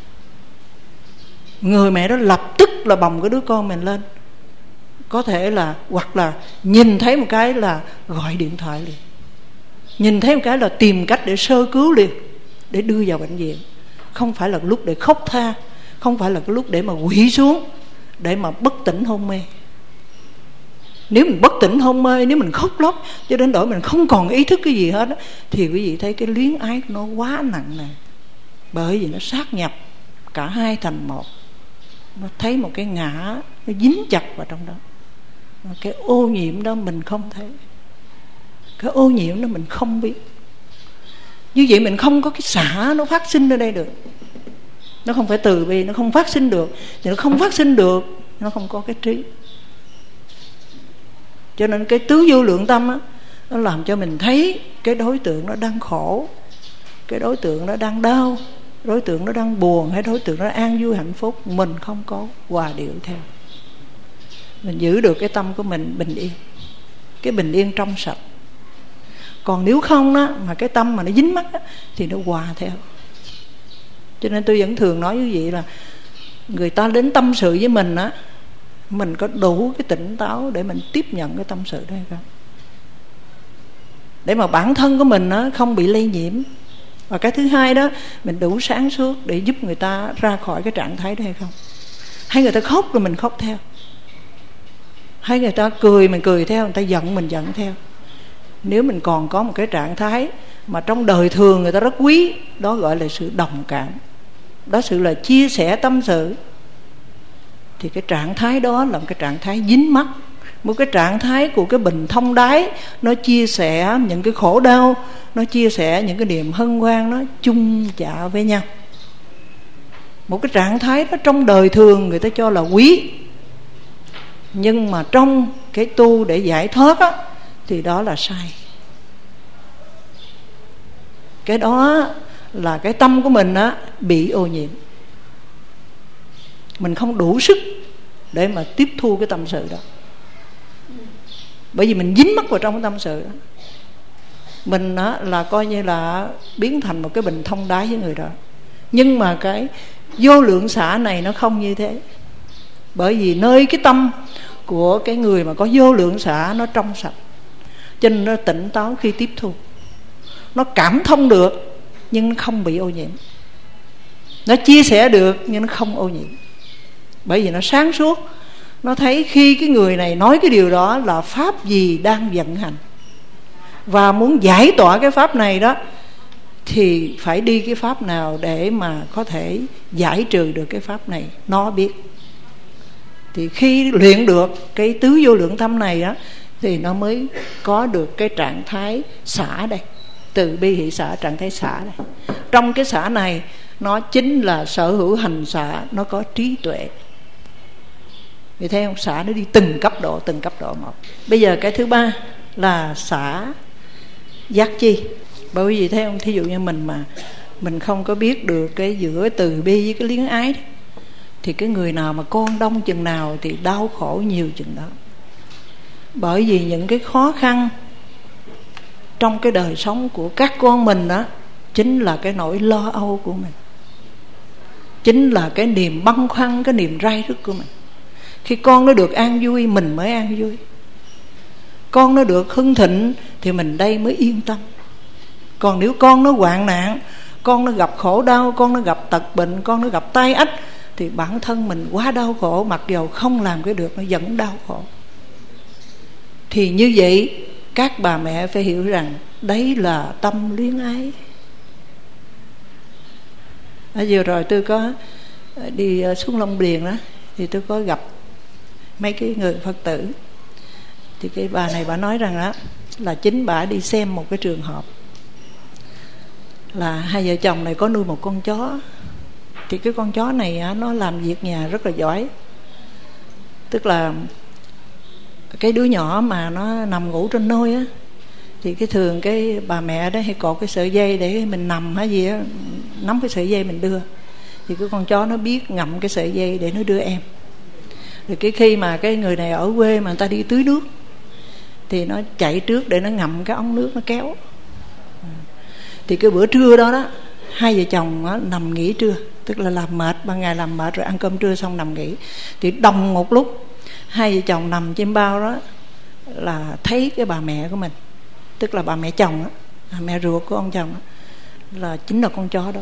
Người mẹ đó lập tức là bồng cái đứa con mình lên, có thể là hoặc là nhìn thấy một cái là gọi điện thoại liền, nhìn thấy một cái là tìm cách để sơ cứu liền, để đưa vào bệnh viện. Không phải là lúc để khóc tha, không phải là cái lúc để mà quỵ xuống, để mà bất tỉnh hôn mê. Nếu mình bất tỉnh hôn mê, nếu mình khóc lóc cho đến đổi mình không còn ý thức cái gì hết á, thì quý vị thấy cái luyến ái nó quá nặng nề. Bởi vì nó sát nhập cả hai thành một. Nó thấy một cái ngã, nó dính chặt vào trong đó. Cái ô nhiễm đó mình không thấy, cái ô nhiễm đó mình không biết. Như vậy mình không có cái xả nó phát sinh ở đây được. Nó không phải từ bi, nó không phát sinh được. Thì nó không phát sinh được, nó không có cái trí. Cho nên cái tứ vô lượng tâm á, nó làm cho mình thấy cái đối tượng nó đang khổ, cái đối tượng nó đang đau, đối tượng nó đang buồn, hay đối tượng nó an vui hạnh phúc, mình không có hòa điệu theo. Mình giữ được cái tâm của mình bình yên, cái bình yên trong sạch. Còn nếu không á, mà cái tâm mà nó dính mắc á, thì nó hòa theo. Cho nên tôi vẫn thường nói với vị là người ta đến tâm sự với mình á, mình có đủ cái tỉnh táo để mình tiếp nhận cái tâm sự đó hay không, để mà bản thân của mình á, không bị lây nhiễm. Và cái thứ hai đó, mình đủ sáng suốt để giúp người ta ra khỏi cái trạng thái đó hay không. Hay người ta khóc rồi mình khóc theo, hay người ta cười mình cười theo, người ta giận mình giận theo. Nếu mình còn có một cái trạng thái mà trong đời thường người ta rất quý, đó gọi là sự đồng cảm, đó sự là chia sẻ tâm sự, thì cái trạng thái đó là một cái trạng thái dính mắc, một cái trạng thái của cái bình thông đáy. Nó chia sẻ những cái khổ đau, nó chia sẻ những cái niềm hân hoan, nó chung chạ với nhau. Một cái trạng thái đó trong đời thường người ta cho là quý, nhưng mà trong cái tu để giải thoát á, thì đó là sai. Cái đó là cái tâm của mình á, bị ô nhiễm. Mình không đủ sức để mà tiếp thu cái tâm sự đó, bởi vì mình dính mắc vào trong cái tâm sự đó. Mình á, là coi như là biến thành một cái bình thông đáy với người đó. Nhưng mà cái vô lượng xả này nó không như thế. Bởi vì nơi cái tâm của cái người mà có vô lượng xả nó trong sạch, cho nên nó tỉnh táo khi tiếp thu. Nó cảm thông được nhưng nó không bị ô nhiễm. Nó chia sẻ được nhưng nó không ô nhiễm. Bởi vì nó sáng suốt. Nó thấy khi cái người này nói cái điều đó là pháp gì đang vận hành, và muốn giải tỏa cái pháp này đó thì phải đi cái pháp nào để mà có thể giải trừ được cái pháp này. Nó biết. Thì khi luyện được cái tứ vô lượng tâm này đó thì nó mới có được cái trạng thái xả đây. Từ bi hỷ xả, trạng thái xả đây. Trong cái xả này nó chính là sở hữu hành xả, nó có trí tuệ. Vì thế ông xả nó đi từng cấp độ, từng cấp độ một. Bây giờ cái thứ ba là xả giác chi. Bởi vì thế ông, thí dụ như mình mà mình không có biết được cái giữa từ bi với cái luyến ái đó, thì cái người nào mà con đông chừng nào thì đau khổ nhiều chừng đó. Bởi vì những cái khó khăn trong cái đời sống của các con mình đó chính là cái nỗi lo âu của mình, chính là cái niềm băn khoăn, cái niềm rai rứt của mình. Khi con nó được an vui, mình mới an vui. Con nó được hưng thịnh thì mình đây mới yên tâm. Còn nếu con nó hoạn nạn, con nó gặp khổ đau, con nó gặp tật bệnh, con nó gặp tai ách, thì bản thân mình quá đau khổ, mặc dầu không làm cái được nó vẫn đau khổ. Thì như vậy các bà mẹ phải hiểu rằng đấy là tâm luyến ái. À, vừa rồi tôi có đi xuống Long Điền đó, thì tôi có gặp mấy cái người Phật tử. Thì cái bà này bà nói rằng đó là chính bà đi xem một cái trường hợp là hai vợ chồng này có nuôi một con chó. Thì cái con chó này nó làm việc nhà rất là giỏi. Tức là cái đứa nhỏ mà nó nằm ngủ trên nôi á, thì cái thường cái bà mẹ đó hay cột cái sợi dây để mình nằm hay gì á, nắm cái sợi dây mình đưa. Thì cái con chó nó biết ngậm cái sợi dây để nó đưa em. Rồi cái khi mà cái người này ở quê mà người ta đi tưới nước, thì nó chạy trước để nó ngậm cái ống nước nó kéo. Thì cái bữa trưa đó đó, hai vợ chồng đó, nằm nghỉ trưa. Tức là làm mệt, ban ngày làm mệt rồi ăn cơm trưa xong nằm nghỉ. Thì đồng một lúc hai vợ chồng nằm trên bao đó là thấy cái bà mẹ của mình, tức là bà mẹ chồng đó, mẹ ruột của ông chồng đó, là chính là con chó đó.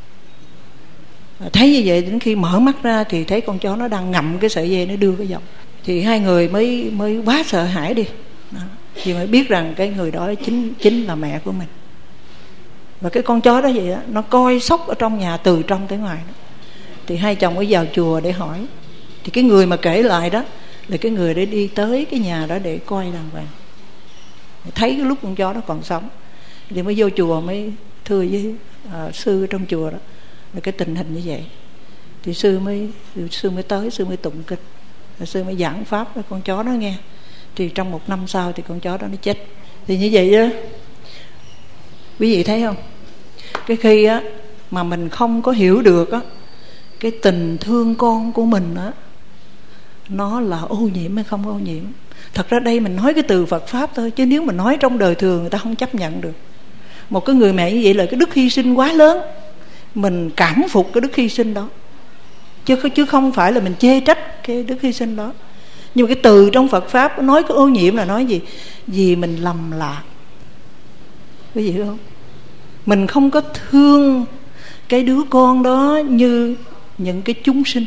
Thấy như vậy đến khi mở mắt ra thì thấy con chó nó đang ngậm cái sợi dây nó đưa cái vòng. Thì hai người mới mới quá sợ hãi đi đó. Thì mới biết rằng cái người đó chính chính là mẹ của mình. Và cái con chó đó vậy đó, nó coi sóc ở trong nhà từ trong tới ngoài đó. Thì hai chồng mới vào chùa để hỏi. Thì cái người mà kể lại đó là cái người để đi tới cái nhà đó để coi đàng hoàng, thấy cái lúc con chó đó còn sống. Thì mới vô chùa mới thưa với uh, sư trong chùa đó là cái tình hình như vậy. Thì sư mới sư mới tới, sư mới tụng kinh, rồi sư mới giảng pháp với con chó đó nghe. Thì trong một năm sau thì con chó đó nó chết. Thì như vậy đó, quý vị thấy không? Cái khi á mà mình không có hiểu được á cái tình thương con của mình á, nó là ô nhiễm hay không ô nhiễm. Thật ra đây mình nói cái từ Phật Pháp thôi, chứ nếu mình nói trong đời thường người ta không chấp nhận được. Một cái người mẹ như vậy là cái đức hy sinh quá lớn. Mình cảm phục cái đức hy sinh đó, chứ, chứ không phải là mình chê trách cái đức hy sinh đó. Nhưng mà cái từ trong Phật Pháp nói cái ô nhiễm là nói gì? Vì mình lầm lạc. Quý vị hiểu không? Mình không có thương cái đứa con đó như những cái chúng sinh,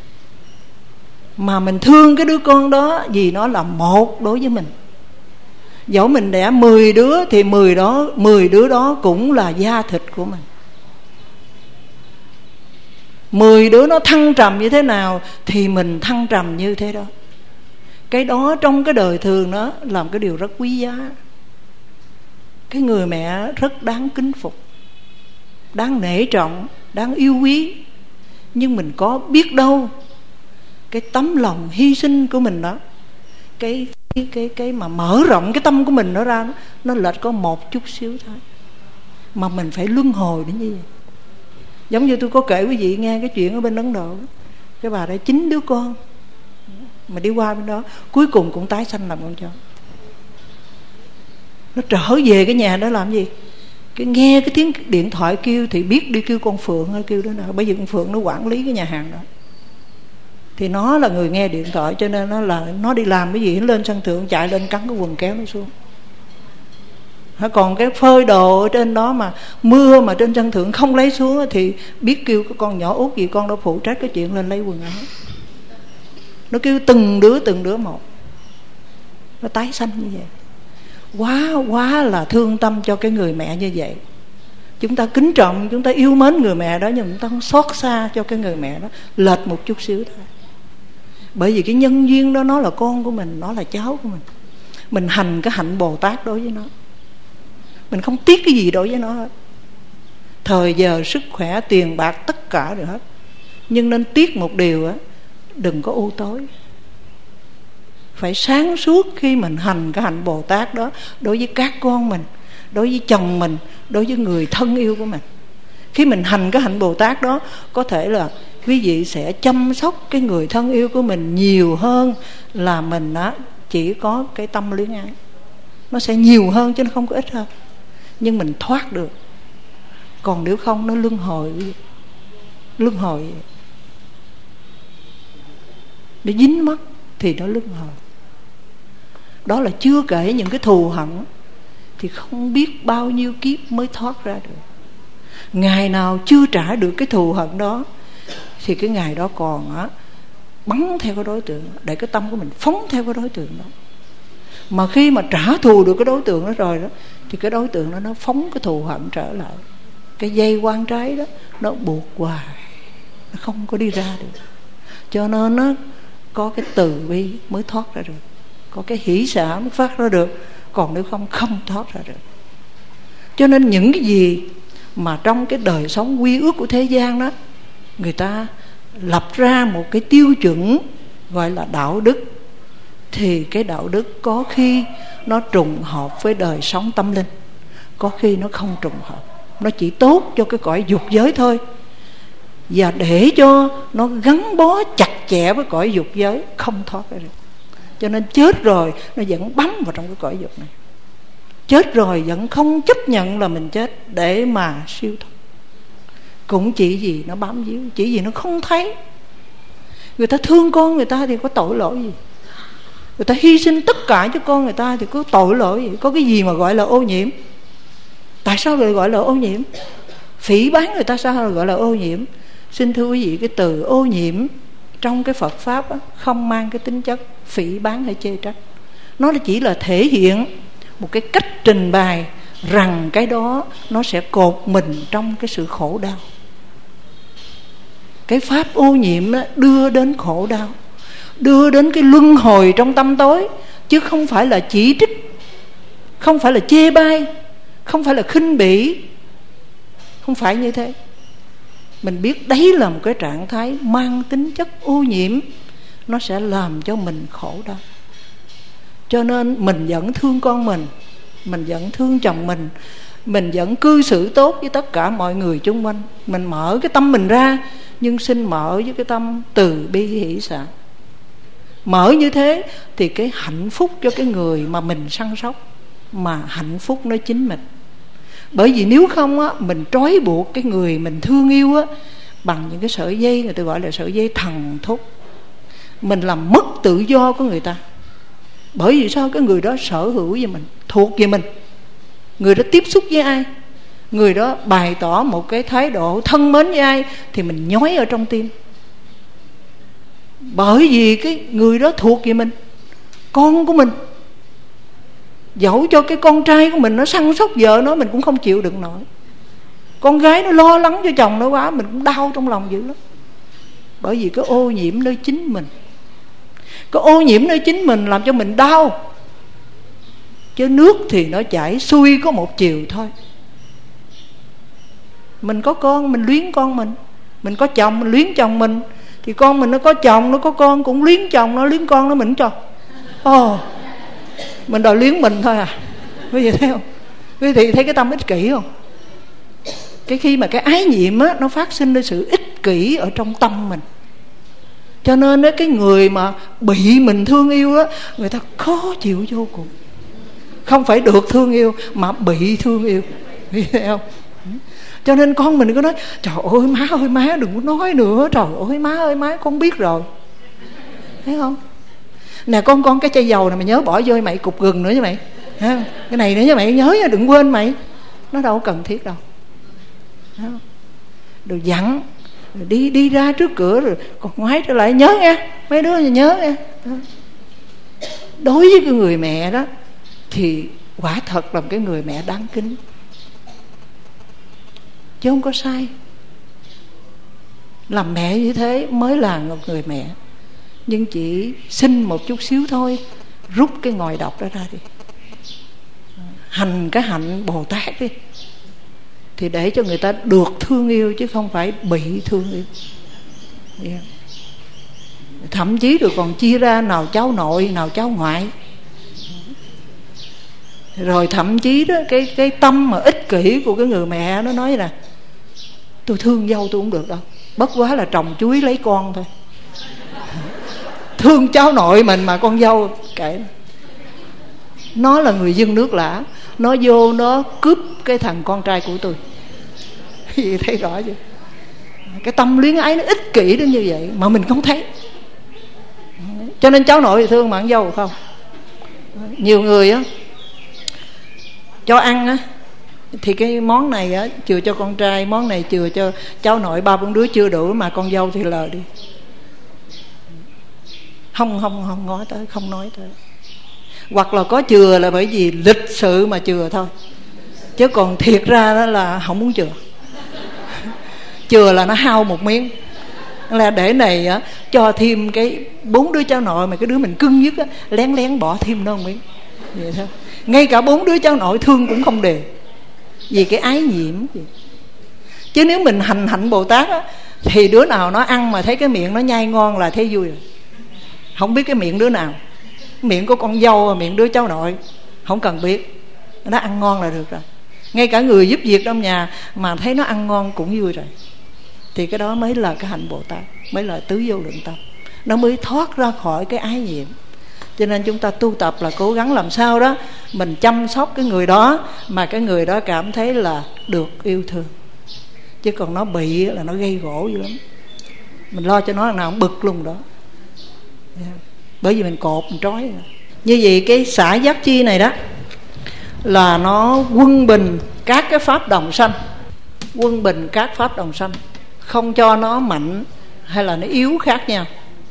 mà mình thương cái đứa con đó vì nó là một đối với mình. Dẫu mình đẻ mười đứa thì mười đó, mười đứa đó cũng là da thịt của mình. Mười đứa nó thăng trầm như thế nào thì mình thăng trầm như thế đó. Cái đó trong cái đời thường đó làm cái điều rất quý giá. Cái người mẹ rất đáng kính phục, đáng nể trọng, đáng yêu quý. Nhưng mình có biết đâu cái tấm lòng hy sinh của mình đó, Cái cái cái, cái mà mở rộng cái tâm của mình nó ra, nó lệch có một chút xíu thôi, mà mình phải luân hồi đến như vậy. Giống như tôi có kể quý vị nghe cái chuyện ở bên Ấn Độ, cái bà đó chín đứa con mà đi qua bên đó, cuối cùng cũng tái sanh làm con chó. Nó trở về cái nhà đó làm gì? Cái nghe cái tiếng điện thoại kêu thì biết đi kêu con Phượng hay kêu đứa nào, bởi vì con Phượng nó quản lý cái nhà hàng đó. thì nó là người nghe điện thoại, cho nên nó là nó đi làm cái gì nó lên sân thượng chạy lên cắn cái quần kéo nó xuống. Còn cái phơi đồ ở trên đó mà mưa mà trên sân thượng không lấy xuống thì biết kêu cái con nhỏ út gì con đã phụ trách cái chuyện lên lấy quần áo. Nó kêu từng đứa từng đứa một, nó tái sanh như vậy. Quá quá là thương tâm cho cái người mẹ như vậy. Chúng ta kính trọng, chúng ta yêu mến người mẹ đó, nhưng chúng ta không xót xa cho cái người mẹ đó lệch một chút xíu thôi. Bởi vì cái nhân duyên đó nó là con của mình, nó là cháu của mình. Mình hành cái hạnh Bồ Tát đối với nó, mình không tiếc cái gì đối với nó hết. Thời giờ, sức khỏe, tiền bạc, tất cả đều hết. Nhưng nên tiếc một điều á, đừng có u tối. Phải sáng suốt khi mình hành cái hạnh Bồ Tát đó đối với các con mình, đối với chồng mình, đối với người thân yêu của mình. Khi mình hành cái hạnh Bồ Tát đó, có thể là quý vị sẽ chăm sóc cái người thân yêu của mình nhiều hơn là mình á, chỉ có cái tâm luyến ái. Nó sẽ nhiều hơn chứ nó không có ít hơn. Nhưng mình thoát được. Còn nếu không nó luân hồi. Luân hồi nó dính mất thì nó luân hồi. Đó là chưa kể những cái thù hận thì không biết bao nhiêu kiếp mới thoát ra được. Ngày nào chưa trả được cái thù hận đó thì cái ngày đó còn á, bắn theo cái đối tượng, để cái tâm của mình phóng theo cái đối tượng đó. Mà khi mà trả thù được cái đối tượng đó rồi đó, thì cái đối tượng đó nó phóng cái thù hận trở lại. Cái dây quan trái đó nó buộc hoài, nó không có đi ra được. Cho nên nó có cái từ bi mới thoát ra được, có cái hỷ xả mới phát ra được. Còn nếu không, không thoát ra được. Cho nên những cái gì mà trong cái đời sống quy ước của thế gian đó, người ta lập ra một cái tiêu chuẩn gọi là đạo đức, thì cái đạo đức có khi nó trùng hợp với đời sống tâm linh, có khi nó không trùng hợp. Nó chỉ tốt cho cái cõi dục giới thôi. Và để cho nó gắn bó chặt chẽ với cõi dục giới, không thoát ra được. Cho nên chết rồi nó vẫn bám vào trong cái cõi dục này. Chết rồi vẫn không chấp nhận là mình chết để mà siêu thoát. Cũng chỉ vì nó bám víu, chỉ vì nó không thấy. Người ta thương con người ta thì có tội lỗi gì? Người ta hy sinh tất cả cho con người ta thì có tội lỗi gì? Có cái gì mà gọi là ô nhiễm? Tại sao lại gọi là ô nhiễm? Phỉ báng người ta sao lại gọi là ô nhiễm? Xin thưa quý vị, cái từ ô nhiễm trong cái Phật Pháp á, không mang cái tính chất phỉ báng hay chê trách. Nó chỉ là thể hiện một cái cách trình bày rằng cái đó nó sẽ cột mình trong cái sự khổ đau. Cái pháp ô nhiễm đó đưa đến khổ đau, đưa đến cái luân hồi trong tâm tối, chứ không phải là chỉ trích, không phải là chê bai, không phải là khinh bỉ. Không phải như thế. Mình biết đấy là một cái trạng thái mang tính chất ô nhiễm, nó sẽ làm cho mình khổ đau. Cho nên mình vẫn thương con mình, mình vẫn thương chồng mình, mình vẫn cư xử tốt với tất cả mọi người chung quanh. Mình mở cái tâm mình ra, nhưng xin mở với cái tâm từ bi hỷ xả. Mở như thế thì cái hạnh phúc cho cái người mà mình săn sóc, mà hạnh phúc nó chính mình. Bởi vì nếu không á, mình trói buộc cái người mình thương yêu á bằng những cái sợi dây, người ta gọi là sợi dây thần thúc, mình làm mất tự do của người ta. Bởi vì sao? Cái người đó sở hữu về mình, thuộc về mình. Người đó tiếp xúc với ai, người đó bày tỏ một cái thái độ thân mến với ai, thì mình nhói ở trong tim. Bởi vì cái người đó thuộc về mình, con của mình. Dẫu cho cái con trai của mình nó săn sóc vợ nó, mình cũng không chịu đựng nổi. Con gái nó lo lắng cho chồng nó quá, mình cũng đau trong lòng dữ lắm. Bởi vì cái ô nhiễm nơi chính mình, cái ô nhiễm nơi chính mình làm cho mình đau. Chứ nước thì nó chảy xuôi có một chiều thôi. Mình có con, mình luyến con mình. Mình có chồng, mình luyến chồng mình. Thì con mình nó có chồng, nó có con, cũng luyến chồng, nó luyến con, nó mình cho. Ồ, mình đòi luyến mình thôi à. Quý vị thấy không? Quý vị thấy cái tâm ích kỷ không? Cái khi mà cái ái nhiễm á, nó phát sinh ra sự ích kỷ ở trong tâm mình. Cho nên đó, cái người mà bị mình thương yêu á, người ta khó chịu vô cùng. Không phải được thương yêu mà bị thương yêu. Quý vị thấy không? Cho nên con mình cứ nói: trời ơi má ơi má, đừng có nói nữa. Trời ơi má ơi má, con biết rồi. thấy không? Nè con con cái chai dầu này mày nhớ bỏ vô mày, cục gừng nữa chứ mày, ha? Cái này nữa chứ mày, nhớ nha, đừng quên mày. Nó đâu có cần thiết đâu, thấy không? Rồi dặn, rồi đi đi ra trước cửa rồi còn ngoái trở lại nhớ nghe, mấy đứa nhớ nghe. Đối với cái người mẹ đó thì quả thật là một cái người mẹ đáng kính, chứ không có sai. Làm mẹ như thế mới là một người mẹ. Nhưng chỉ xin một chút xíu thôi, rút cái ngòi độc đó ra đi, hành cái hạnh Bồ Tát đi, thì để cho người ta được thương yêu chứ không phải bị thương yêu. Yeah. Thậm chí rồi còn chia ra nào cháu nội nào cháu ngoại. Rồi thậm chí đó, cái cái tâm mà ích kỷ của cái người mẹ nó nói là tôi thương dâu tôi cũng được đâu, bất quá là trồng chuối lấy con thôi. Thương cháu nội mình mà con dâu kệ. Nó là người dân nước lã, nó vô nó cướp cái thằng con trai của tôi. Thì thấy rõ chưa? Cái tâm luyến ái nó ích kỷ đến như vậy mà mình không thấy. Cho nên cháu nội thì thương mà con dâu không. Nhiều người á cho ăn á thì cái món này á chừa cho con trai, món này chừa cho cháu nội, ba bốn đứa chưa đủ, mà con dâu thì lờ đi, không không không nói tới, không nói tới. Hoặc là có chừa là bởi vì lịch sự mà chừa thôi, chứ còn thiệt ra đó là không muốn chừa. Chừa là nó hao một miếng, là để này á cho thêm cái bốn đứa cháu nội mà cái đứa mình cưng nhất á lén lén bỏ thêm nó một miếng vậy thôi. Ngay cả bốn đứa cháu nội thương cũng không đều, vì cái ái nhiễm. Chứ nếu mình hành hạnh Bồ Tát á thì đứa nào nó ăn mà thấy cái miệng nó nhai ngon là thấy vui rồi. Không biết cái miệng đứa nào, miệng của con dâu, miệng đứa cháu nội, không cần biết, nó ăn ngon là được rồi. Ngay cả người giúp việc trong nhà mà thấy nó ăn ngon cũng vui rồi. Thì cái đó mới là cái hạnh Bồ Tát, mới là tứ vô lượng tâm, nó mới thoát ra khỏi cái ái nhiễm. Cho nên chúng ta tu tập là cố gắng làm sao đó mình chăm sóc cái người đó mà cái người đó cảm thấy là được yêu thương. Chứ còn nó bị là nó gây gỗ dữ lắm, mình lo cho nó nào cũng bực luôn đó. Yeah. Bởi vì mình cột, mình trói. Như vậy cái xả giác chi này đó là nó quân bình các cái pháp đồng sanh, quân bình các pháp đồng sanh, không cho nó mạnh hay là nó yếu khác nhau,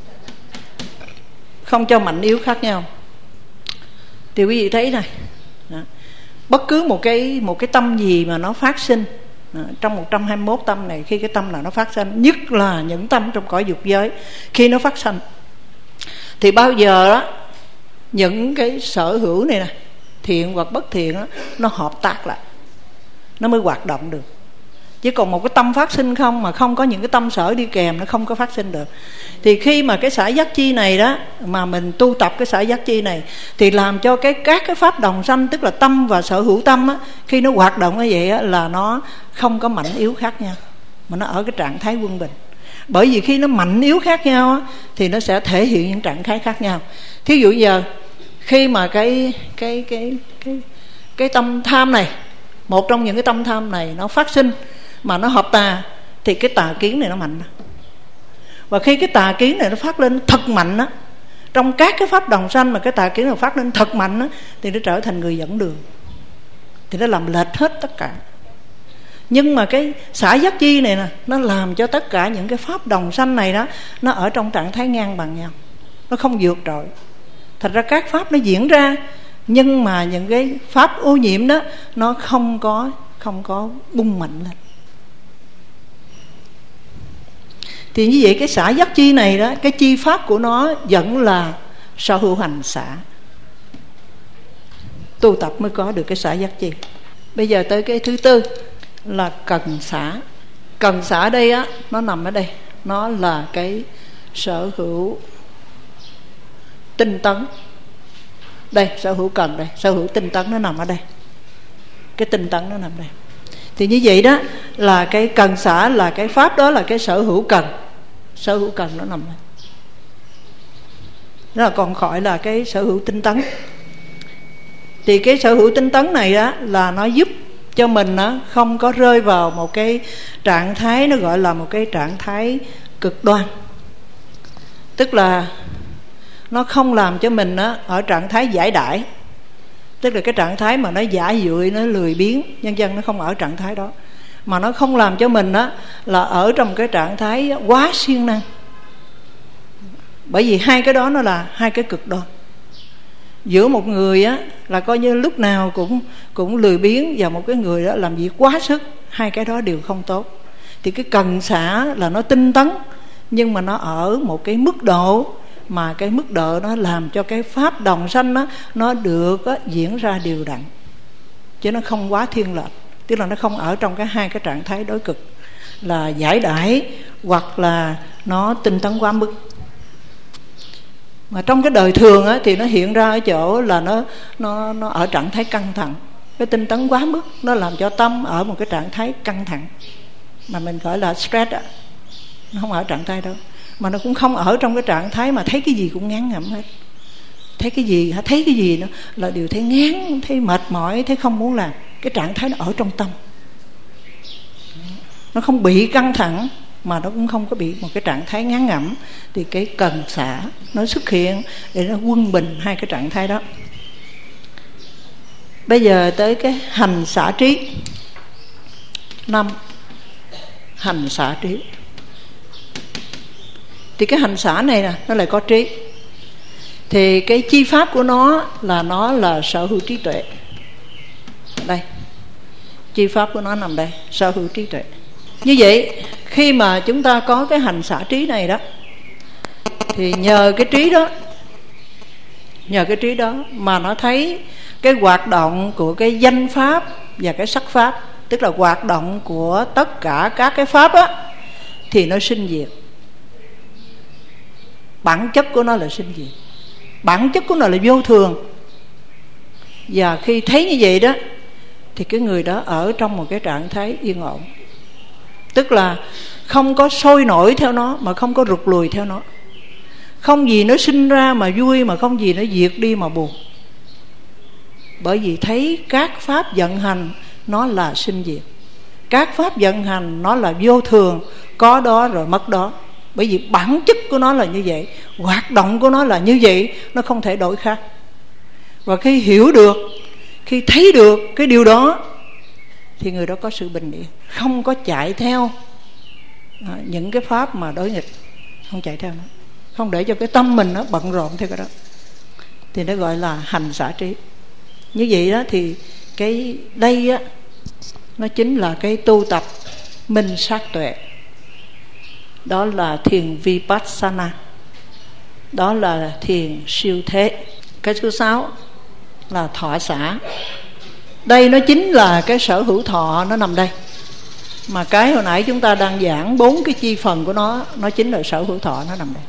không cho mạnh yếu khác nhau. Thì quý vị thấy này, đó, bất cứ một cái một cái tâm gì mà nó phát sinh đó, trong một trăm hai mươi mốt tâm này, khi cái tâm nào nó phát sinh, nhất là những tâm trong cõi dục giới, khi nó phát sinh thì bao giờ đó những cái sở hữu này nè, thiện hoặc bất thiện đó, nó hợp tác lại, nó mới hoạt động được. Chứ còn một cái tâm phát sinh không mà không có những cái tâm sở đi kèm, nó không có phát sinh được. Thì khi mà cái xả giác chi này đó, mà mình tu tập cái xả giác chi này thì làm cho cái các cái pháp đồng sanh, tức là tâm và sở hữu tâm á, khi nó hoạt động như vậy á, là nó không có mạnh yếu khác nhau, mà nó ở cái trạng thái quân bình. Bởi vì khi nó mạnh yếu khác nhau á, thì nó sẽ thể hiện những trạng thái khác nhau. Thí dụ giờ khi mà cái cái cái cái cái tâm tham này, một trong những cái tâm tham này nó phát sinh mà nó hợp tà, thì cái tà kiến này nó mạnh. Và khi cái tà kiến này nó phát lên thật mạnh á, trong các cái pháp đồng sanh mà cái tà kiến này phát lên thật mạnh á, thì nó trở thành người dẫn đường, thì nó làm lệch hết tất cả. Nhưng mà cái xả giác chi này nè, nó làm cho tất cả những cái pháp đồng sanh này đó, nó ở trong trạng thái ngang bằng nhau, nó không vượt trội. Thật ra các pháp nó diễn ra, nhưng mà những cái pháp ô nhiễm đó nó không có không có bung mạnh lên. Thì như vậy cái xả giác chi này đó, cái chi pháp của nó vẫn là sở hữu hành xả. Tu tập mới có được cái xả giác chi. Bây giờ tới cái thứ tư là cần xả. Cần xả đây á, nó nằm ở đây, nó là cái sở hữu tinh tấn. Đây, sở hữu cần đây, sở hữu tinh tấn nó nằm ở đây. Cái tinh tấn nó nằm đây. Thì như vậy đó là cái cần xả là cái pháp đó là cái sở hữu cần. Sở hữu cần nó nằm đây. Đó là còn khỏi là cái sở hữu tinh tấn. Thì cái sở hữu tinh tấn này đó là nó giúp cho mình đó không có rơi vào một cái trạng thái, nó gọi là một cái trạng thái cực đoan. Tức là nó không làm cho mình á, ở trạng thái giải đãi, tức là cái trạng thái mà nó giả dưỡi, nó lười biếng, nhân dân nó không ở trạng thái đó. Mà nó không làm cho mình á, là ở trong cái trạng thái quá siêng năng. Bởi vì hai cái đó nó là hai cái cực đoan. Giữa một người á, là coi như lúc nào cũng cũng lười biếng, và một cái người đó làm việc quá sức, hai cái đó đều không tốt. Thì cái cần xả là nó tinh tấn, nhưng mà nó ở một cái mức độ mà cái mức độ nó làm cho cái pháp đồng sanh đó, nó được á, diễn ra đều đặn, chứ nó không quá thiên lệch. Tức là nó không ở trong cái hai cái trạng thái đối cực là giải đãi hoặc là nó tinh tấn quá mức. Mà trong cái đời thường á, thì nó hiện ra ở chỗ là nó nó nó ở trạng thái căng thẳng. Cái tinh tấn quá mức nó làm cho tâm ở một cái trạng thái căng thẳng, mà mình gọi là stress á. Nó không ở trạng thái đó. Mà nó cũng không ở trong cái trạng thái mà thấy cái gì cũng ngán ngẩm hết. Thấy cái gì, thấy cái gì nó là đều thấy ngán, thấy mệt mỏi, thấy không muốn làm. Cái trạng thái nó ở trong tâm, nó không bị căng thẳng, mà nó cũng không có bị một cái trạng thái ngán ngẩm. Thì cái cần xả nó xuất hiện để nó quân bình hai cái trạng thái đó. Bây giờ tới cái hành xả trí. Năm, hành xả trí. Thì cái hành xả này nè, nó lại có trí. Thì cái chi pháp của nó là nó là sở hữu trí tuệ. Đây, chi pháp của nó nằm đây, sở hữu trí tuệ. Như vậy khi mà chúng ta có cái hành xả trí này đó, thì nhờ cái trí đó, nhờ cái trí đó mà nó thấy cái hoạt động của cái danh pháp và cái sắc pháp, tức là hoạt động của tất cả các cái pháp á, thì nó sinh diệt. Bản chất của nó là sinh diệt, bản chất của nó là vô thường. Và khi thấy như vậy đó, thì cái người đó ở trong một cái trạng thái yên ổn. Tức là không có sôi nổi theo nó, mà không có rụt lùi theo nó. Không gì nó sinh ra mà vui, mà không gì nó diệt đi mà buồn. Bởi vì thấy các pháp vận hành nó là sinh diệt, các pháp vận hành nó là vô thường, có đó rồi mất đó. Bởi vì bản chất của nó là như vậy, hoạt động của nó là như vậy, nó không thể đổi khác. Và khi hiểu được, khi thấy được cái điều đó, thì người đó có sự bình yên, không có chạy theo à, những cái pháp mà đối nghịch, không chạy theo nó, không để cho cái tâm mình nó bận rộn theo cái đó. Thì nó gọi là hành xả trí. Như vậy đó thì cái đây á, nó chính là cái tu tập minh sát tuệ. Đó là thiền Vipassana, đó là thiền siêu thế. Cái thứ sáu là thọ xả. Đây nó chính là cái sở hữu thọ, nó nằm đây. Mà cái hồi nãy chúng ta đang giảng bốn cái chi phần của nó, nó chính là sở hữu thọ, nó nằm đây.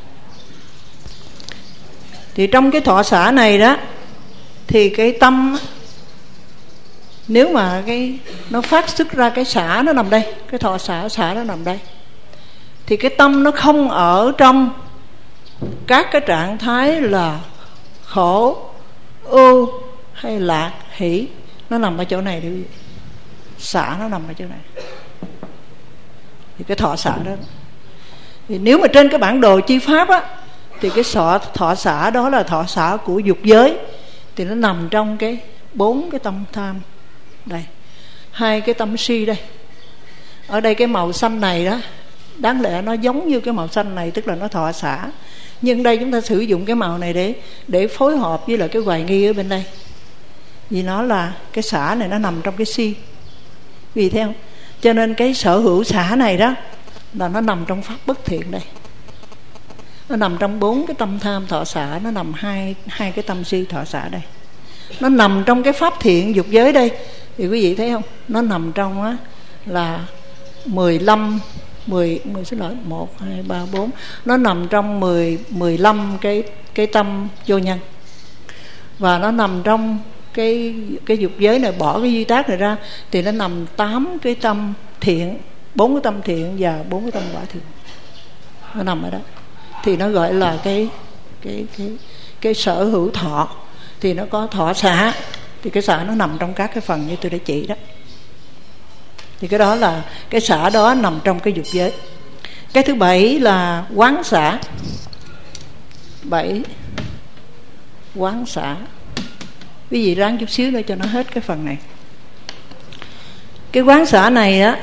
Thì trong cái thọ xả này đó, thì cái tâm, nếu mà cái nó phát xuất ra cái xả, nó nằm đây, cái thọ xả, xả nó nằm đây, thì cái tâm nó không ở trong các cái trạng thái là khổ, ưu hay lạc, hỷ. Nó nằm ở chỗ này đi. Xả nó nằm ở chỗ này. Thì cái thọ xả đó, thì nếu mà trên cái bản đồ chi pháp á, thì cái thọ, thọ xả đó là thọ xả của dục giới. Thì nó nằm trong cái bốn cái tâm tham đây, hai cái tâm si đây. Ở đây cái màu xanh này đó, đáng lẽ nó giống như cái màu xanh này, tức là nó thọ xả. Nhưng đây chúng ta sử dụng cái màu này để để phối hợp với lại cái hoài nghi ở bên đây. Vì nó là cái xả này nó nằm trong cái si. Vì thế không? Cho nên cái sở hữu xả này đó là nó nằm trong pháp bất thiện đây. Nó nằm trong bốn cái tâm tham thọ xả, nó nằm hai hai cái tâm si thọ xả đây. Nó nằm trong cái pháp thiện dục giới đây. Thì quý vị thấy không? Nó nằm trong á là mười lăm mười, mười xin lỗi, một, hai, ba, bốn. Nó nằm trong mười, mười lăm cái cái tâm vô nhân. Và nó nằm trong cái cái dục giới này, bỏ cái duy tác này ra thì nó nằm tám cái tâm thiện, bốn cái tâm thiện và bốn cái tâm quả thiện. Nó nằm ở đó. Thì nó gọi là cái cái cái cái sở hữu thọ. Thì nó có thọ xả, thì cái xả nó nằm trong các cái phần như tôi đã chỉ đó. Thì cái đó là cái xả đó nằm trong cái dục giới. Cái thứ bảy là quán xả. Bảy quán xả. Quý vị ráng chút xíu nữa cho nó hết cái phần này. Cái quán xả này á,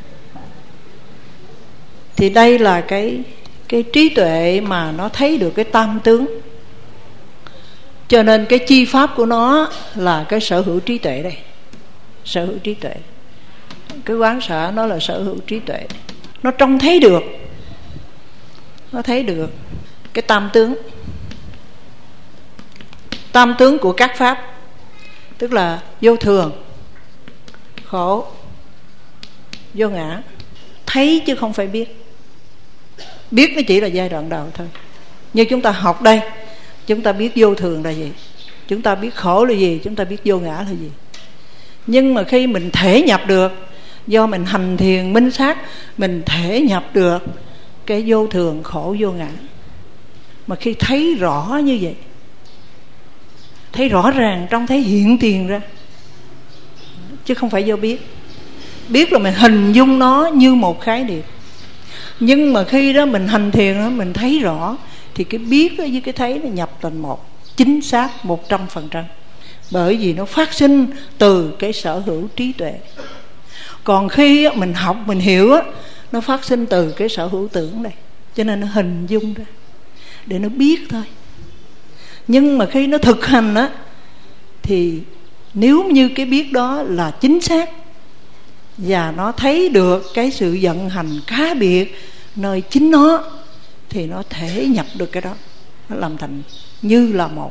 thì đây là cái cái trí tuệ mà nó thấy được cái tam tướng. Cho nên cái chi pháp của nó là cái sở hữu trí tuệ đây. Sở hữu trí tuệ. Cái quán xả nó là sở hữu trí tuệ. Nó trông thấy được, nó thấy được cái tam tướng. Tam tướng của các pháp, tức là vô thường, khổ, vô ngã. Thấy chứ không phải biết. Biết nó chỉ là giai đoạn đầu thôi. Như chúng ta học đây, chúng ta biết vô thường là gì, chúng ta biết khổ là gì, chúng ta biết vô ngã là gì. Nhưng mà khi mình thể nhập được, do mình hành thiền minh sát, mình thể nhập được cái vô thường, khổ, vô ngã. Mà khi thấy rõ như vậy, thấy rõ ràng trong thấy hiện tiền ra, chứ không phải do biết. Biết là mình hình dung nó như một khái niệm. Nhưng mà khi đó mình hành thiền đó, mình thấy rõ, thì cái biết với cái thấy nó nhập thành một, chính xác một trăm phần trăm. Bởi vì nó phát sinh từ cái sở hữu trí tuệ. Còn khi mình học, mình hiểu, nó phát sinh từ cái sở hữu tưởng này. Cho nên nó hình dung ra để nó biết thôi. Nhưng mà khi nó thực hành á, thì nếu như cái biết đó là chính xác và nó thấy được cái sự vận hành cá biệt nơi chính nó, thì nó thể nhập được cái đó. Nó làm thành như là một.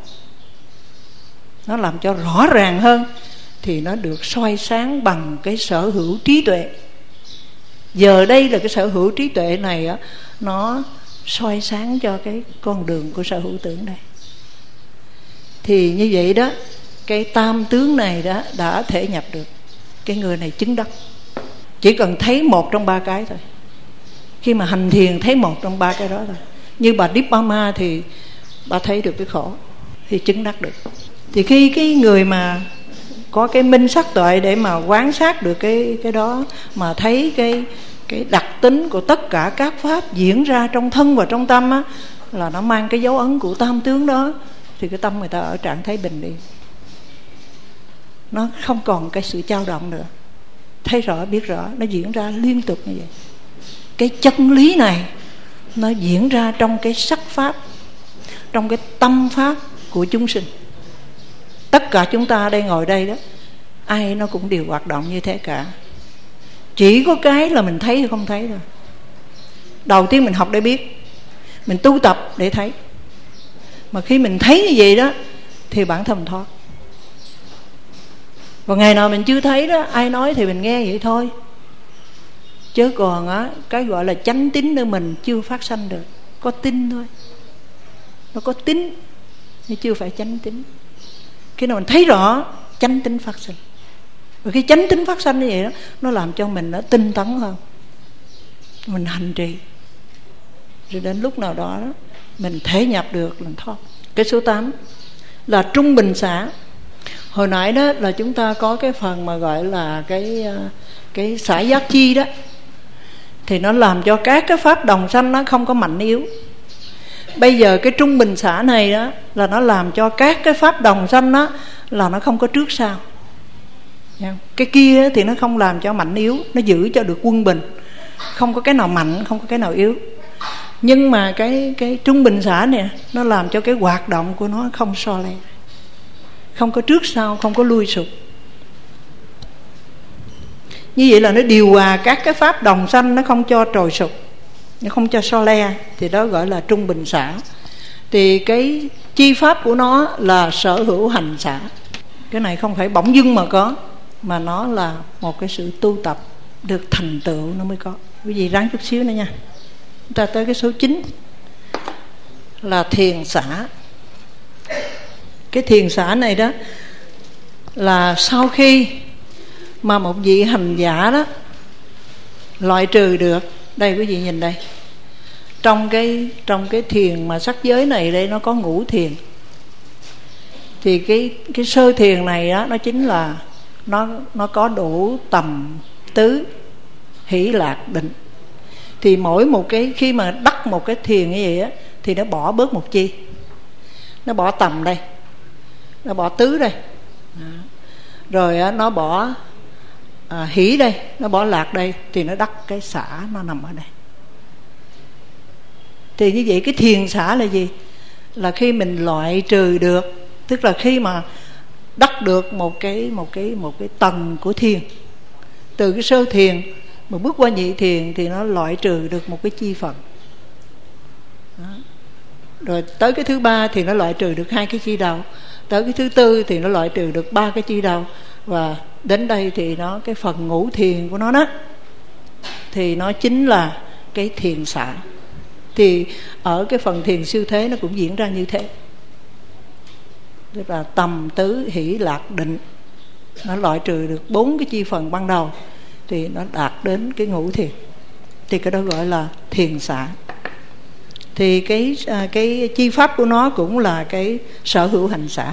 Nó làm cho rõ ràng hơn, thì nó được soi sáng bằng cái sở hữu trí tuệ. Giờ đây là cái sở hữu trí tuệ này á, nó soi sáng cho cái con đường của sở hữu tưởng đây. Thì như vậy đó, cái tam tướng này đó đã thể nhập được. Cái người này chứng đắc. Chỉ cần thấy một trong ba cái thôi. Khi mà hành thiền thấy một trong ba cái đó thôi. Như bà Dippama thì bà thấy được cái khổ, thì chứng đắc được. Thì khi cái người mà có cái minh sắc tuệ để mà quan sát được cái cái đó, mà thấy cái cái đặc tính của tất cả các pháp diễn ra trong thân và trong tâm á, là nó mang cái dấu ấn của tam tướng đó, thì cái tâm người ta ở trạng thái bình yên. Nó không còn cái sự dao động nữa. Thấy rõ, biết rõ, nó diễn ra liên tục như vậy. Cái chân lý này nó diễn ra trong cái sắc pháp, trong cái tâm pháp của chúng sinh. Tất cả chúng ta đây ngồi đây đó, ai nó cũng đều hoạt động như thế cả. Chỉ có cái là mình thấy hay không thấy thôi. Đầu tiên mình học để biết, mình tu tập để thấy. Mà khi mình thấy như vậy đó, thì bản thân mình thoát. Còn ngày nào mình chưa thấy đó, ai nói thì mình nghe vậy thôi. Chứ còn á, cái gọi là chánh tín nơi mình chưa phát sanh được. Có tin thôi. Nó có tín, nhưng chưa phải chánh tín. Khi nào mình thấy rõ, chánh tín phát sinh. Và khi chánh tín phát sinh như vậy đó, nó làm cho mình nó tinh tấn hơn. Mình hành trì. Rồi đến lúc nào đó, đó mình thể nhập được, mình thoát. Cái số tám là trung bình xả. Hồi nãy đó là chúng ta có cái phần mà gọi là cái cái xả giác chi đó, thì nó làm cho các cái pháp đồng sanh nó không có mạnh yếu. Bây giờ cái trung bình xả này đó là nó làm cho các cái pháp đồng sanh đó là nó không có trước sau. Cái kia thì nó không làm cho mạnh yếu, nó giữ cho được quân bình, không có cái nào mạnh, không có cái nào yếu. Nhưng mà cái cái trung bình xả này nó làm cho cái hoạt động của nó không so le, không có trước sau, không có lui sụp. Như vậy là nó điều hòa các cái pháp đồng sanh, nó không cho trồi sụp, nó không cho so le, thì đó gọi là trung bình xả. Thì cái chi pháp của nó là sở hữu hành xả. Cái này không phải bỗng dưng mà có, mà nó là một cái sự tu tập được thành tựu nó mới có. Quý vị ráng chút xíu nữa nha. Chúng ta tới cái số chín là thiền xả. Cái thiền xả này đó là sau khi mà một vị hành giả đó loại trừ được, đây quý vị nhìn đây, trong cái trong cái thiền mà sắc giới này đây nó có ngũ thiền. Thì cái cái sơ thiền này đó, nó chính là nó nó có đủ tầm tứ hỷ lạc định. Thì mỗi một cái khi mà đắc một cái thiền như vậy á, thì nó bỏ bớt một chi, nó bỏ tầm đây, nó bỏ tứ đây, rồi nó bỏ à, hỷ đây, nó bỏ lạc đây, thì nó đắc cái xả nó nằm ở đây. Thì như vậy cái thiền xả là gì? Là khi mình loại trừ được, tức là khi mà đắc được một cái một cái một cái tầng của thiền, từ cái sơ thiền mà bước qua nhị thiền thì nó loại trừ được một cái chi phần. Đó. Rồi tới cái thứ ba thì nó loại trừ được hai cái chi đầu, tới cái thứ tư thì nó loại trừ được ba cái chi đầu, và đến đây thì nó cái phần ngũ thiền của nó đó thì nó chính là cái thiền xả. Thì ở cái phần thiền siêu thế nó cũng diễn ra như thế, tức là tầm tứ hỷ lạc định, nó loại trừ được bốn cái chi phần ban đầu thì nó đạt đến cái ngũ thiền, thì cái đó gọi là thiền xả. Thì cái cái chi pháp của nó cũng là cái sở hữu hành xả.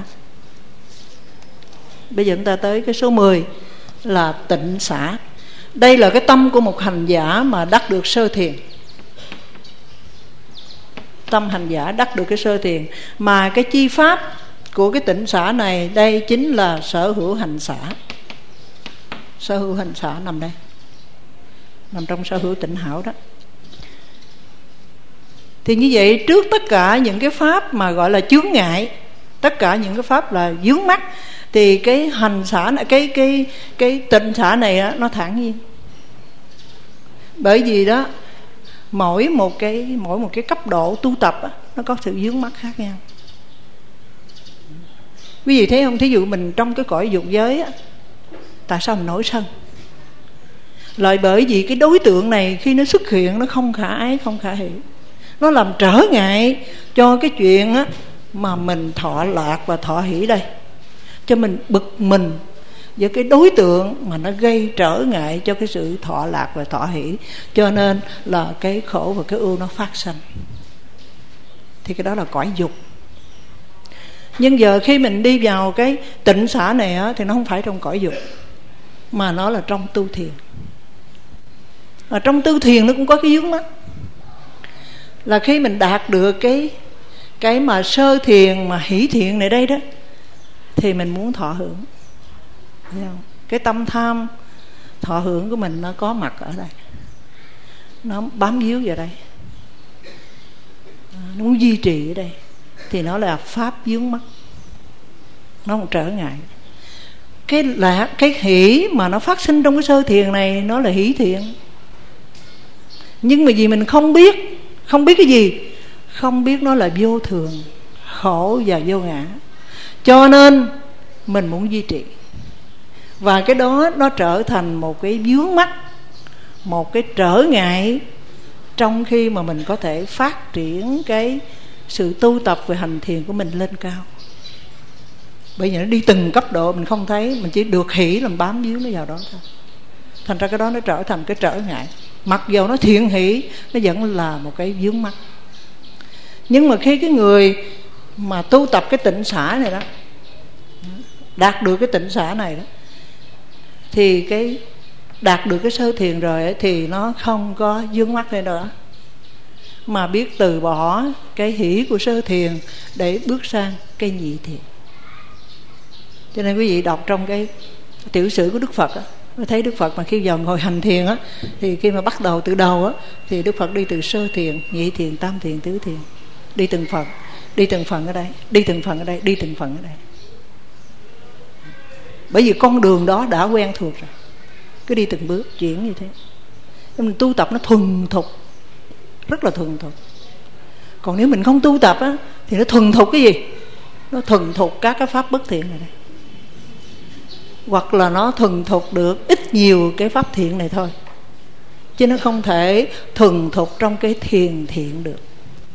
Bây giờ chúng ta tới cái số mười là tịnh xả. Đây là cái tâm của một hành giả mà đắc được sơ thiền. Tâm hành giả đắc được cái sơ thiền, mà cái chi pháp của cái tịnh xả này đây chính là sở hữu hành xả. Sở hữu hành xả nằm đây, nằm trong sở hữu tịnh hảo đó. Thì như vậy trước tất cả những cái pháp mà gọi là chướng ngại, tất cả những cái pháp là vướng mắc, thì cái hành xả này, cái cái cái tịnh xả này đó, nó thản nhiên. Bởi vì đó mỗi một cái mỗi một cái cấp độ tu tập đó, nó có sự vướng mắc khác nhau. Quý vị thấy không? Thí dụ mình trong cái cõi dục giới á, tại sao mình nổi sân? Lại bởi vì cái đối tượng này khi nó xuất hiện nó không khả ái, không khả hỷ, nó làm trở ngại cho cái chuyện á, mà mình thọ lạc và thọ hỷ đây. Cho mình bực mình với cái đối tượng mà nó gây trở ngại cho cái sự thọ lạc và thọ hỷ, cho nên là cái khổ và cái ưu nó phát sinh. Thì cái đó là cõi dục. Nhưng giờ khi mình đi vào cái tịnh xả này á, thì nó không phải trong cõi dục, mà nó là trong tu thiền. Ở trong tu thiền nó cũng có cái vướng mắc, là khi mình đạt được cái cái mà sơ thiền mà hỷ thiện này đây đó, thì mình muốn thọ hưởng. Thấy không? Cái tâm tham thọ hưởng của mình nó có mặt ở đây, nó bám víu vào đây, nó muốn duy trì ở đây, thì nó là pháp vướng mắc, nó không trở ngại. Cái là cái hỷ mà nó phát sinh trong cái sơ thiền này, nó là hỷ thiện. Nhưng mà vì mình không biết, không biết cái gì, không biết nó là vô thường, khổ và vô ngã, cho nên mình muốn duy trì. Và cái đó nó trở thành một cái vướng mắc, một cái trở ngại trong khi mà mình có thể phát triển cái sự tu tập về hành thiền của mình lên cao. Bởi vì nó đi từng cấp độ mình không thấy, mình chỉ được hỷ làm bám víu nó vào đó thôi. Thành ra cái đó nó trở thành cái trở ngại. Mặc dù nó thiện hỷ, nó vẫn là một cái vướng mắc. Nhưng mà khi cái người mà tu tập cái tịnh xả này đó, đạt được cái tịnh xả này đó, thì cái đạt được cái sơ thiền rồi ấy, thì nó không có vướng mắc này nữa, mà biết từ bỏ cái hỷ của sơ thiền để bước sang cái nhị thiền. Cho nên quý vị đọc trong cái tiểu sử của Đức Phật á, thấy Đức Phật mà khi vào ngồi hành thiền á, thì khi mà bắt đầu từ đầu á, thì Đức Phật đi từ sơ thiền, nhị thiền, tam thiền, tứ thiền, đi từng phần, đi từng phần ở đây, đi từng phần ở đây, đi từng phần ở đây. Bởi vì con đường đó đã quen thuộc rồi, cứ đi từng bước chuyển như thế. Mình tu tập nó thuần thục, rất là thuần thục. Còn nếu mình không tu tập á, thì nó thuần thục cái gì? Nó thuần thục các cái pháp bất thiện này đây, hoặc là nó thuần thục được ít nhiều cái pháp thiện này thôi, chứ nó không thể thuần thục trong cái thiền thiện được.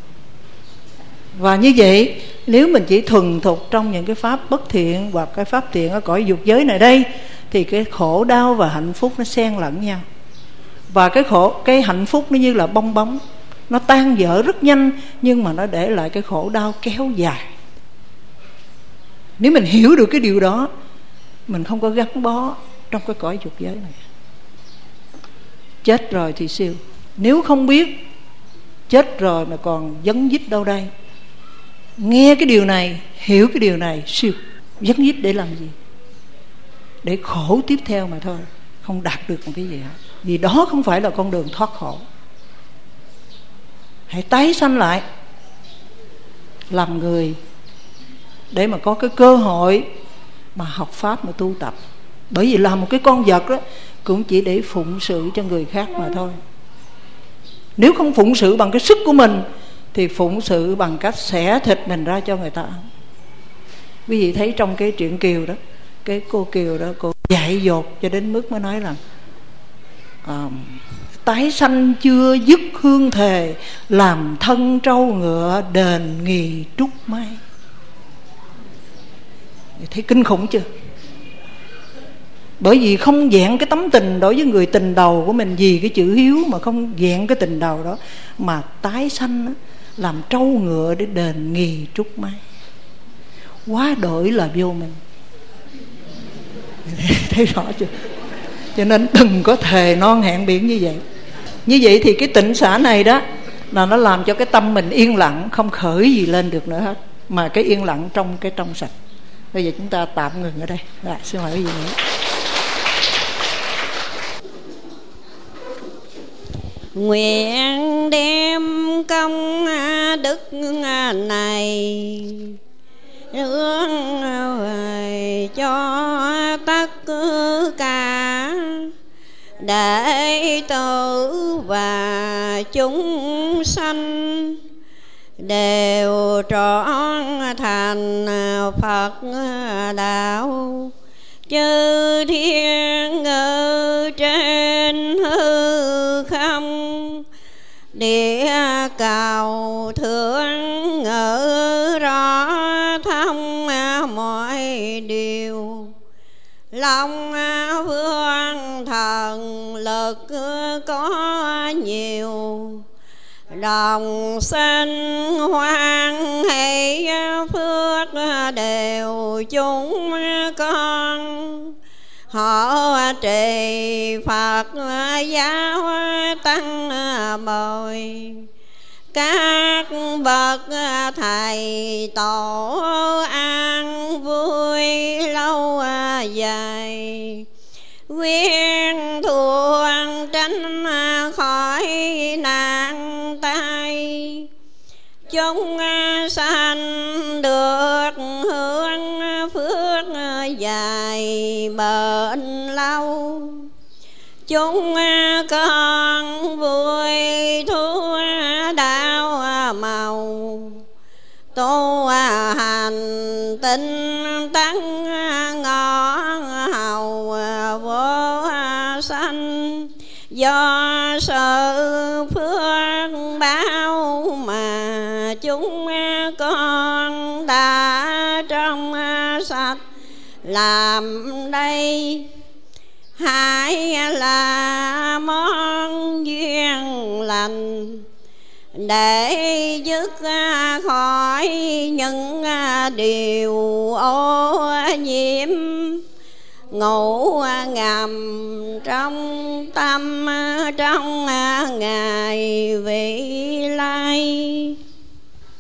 Và như vậy, nếu mình chỉ thuần thục trong những cái pháp bất thiện hoặc cái pháp thiện ở cõi dục giới này đây, thì cái khổ đau và hạnh phúc nó xen lẫn nhau. Và cái khổ, cái hạnh phúc nó như là bong bóng, nó tan vỡ rất nhanh, nhưng mà nó để lại cái khổ đau kéo dài. Nếu mình hiểu được cái điều đó, mình không có gắn bó trong cái cõi dục giới này. Chết rồi thì siêu. Nếu không biết, chết rồi mà còn vấn vít đâu đây, nghe cái điều này, hiểu cái điều này, siêu. Dấn ít để làm gì? Để khổ tiếp theo mà thôi, không đạt được một cái gì hết. Vì đó không phải là con đường thoát khổ. Hãy tái sanh lại làm người, để mà có cái cơ hội mà học pháp, mà tu tập. Bởi vì làm một cái con vật đó cũng chỉ để phụng sự cho người khác mà thôi. Nếu không phụng sự bằng cái sức của mình thì phụng sự bằng cách xẻ thịt mình ra cho người ta ăn. Quý vị thấy trong cái truyện Kiều đó, cái cô Kiều đó, cô dại dột cho đến mức mới nói là à, tái sanh chưa dứt hương thề, làm thân trâu ngựa đền nghì trúc mai. Thấy kinh khủng chưa? Bởi vì không vẹn cái tấm tình đối với người tình đầu của mình, vì cái chữ hiếu mà không vẹn cái tình đầu đó, mà tái sanh đó, làm trâu ngựa để đền nghì trúc mai. Quá đổi là vô minh. Thấy rõ chưa? Cho nên đừng có thề non hẹn biển như vậy. Như vậy thì cái tịnh xả này đó là nó làm cho cái tâm mình yên lặng, không khởi gì lên được nữa hết, mà cái yên lặng trong cái trong sạch. Bây giờ chúng ta tạm ngừng ở đây. Rồi, xin hỏi cái gì nữa? Nguyện đem công đức này hướng về cho tất cả đệ tử và chúng sanh đều trọn thành Phật đạo, chư thiên ở trên hư không, địa cầu thượng ở rõ thông mọi điều, lòng vương thần lực có nhiều, đồng sinh hoan hỷ phước đều chúng con, họ trì Phật giáo tăng bồi, các bậc thầy tổ an vui lâu dài, quyên thuận tránh khỏi nạn tai, chúng sanh được hưởng phước dài bền lâu, chúng con vui thua đạo màu, tu hành tinh tấn ngõ hầu vô sanh, do sự phước báo mà chúng con đã trong sạch làm đây, hãy là món duyên lành để dứt khỏi những điều ô nhiễm ngủ ngầm trong tâm trong ngày vị lai.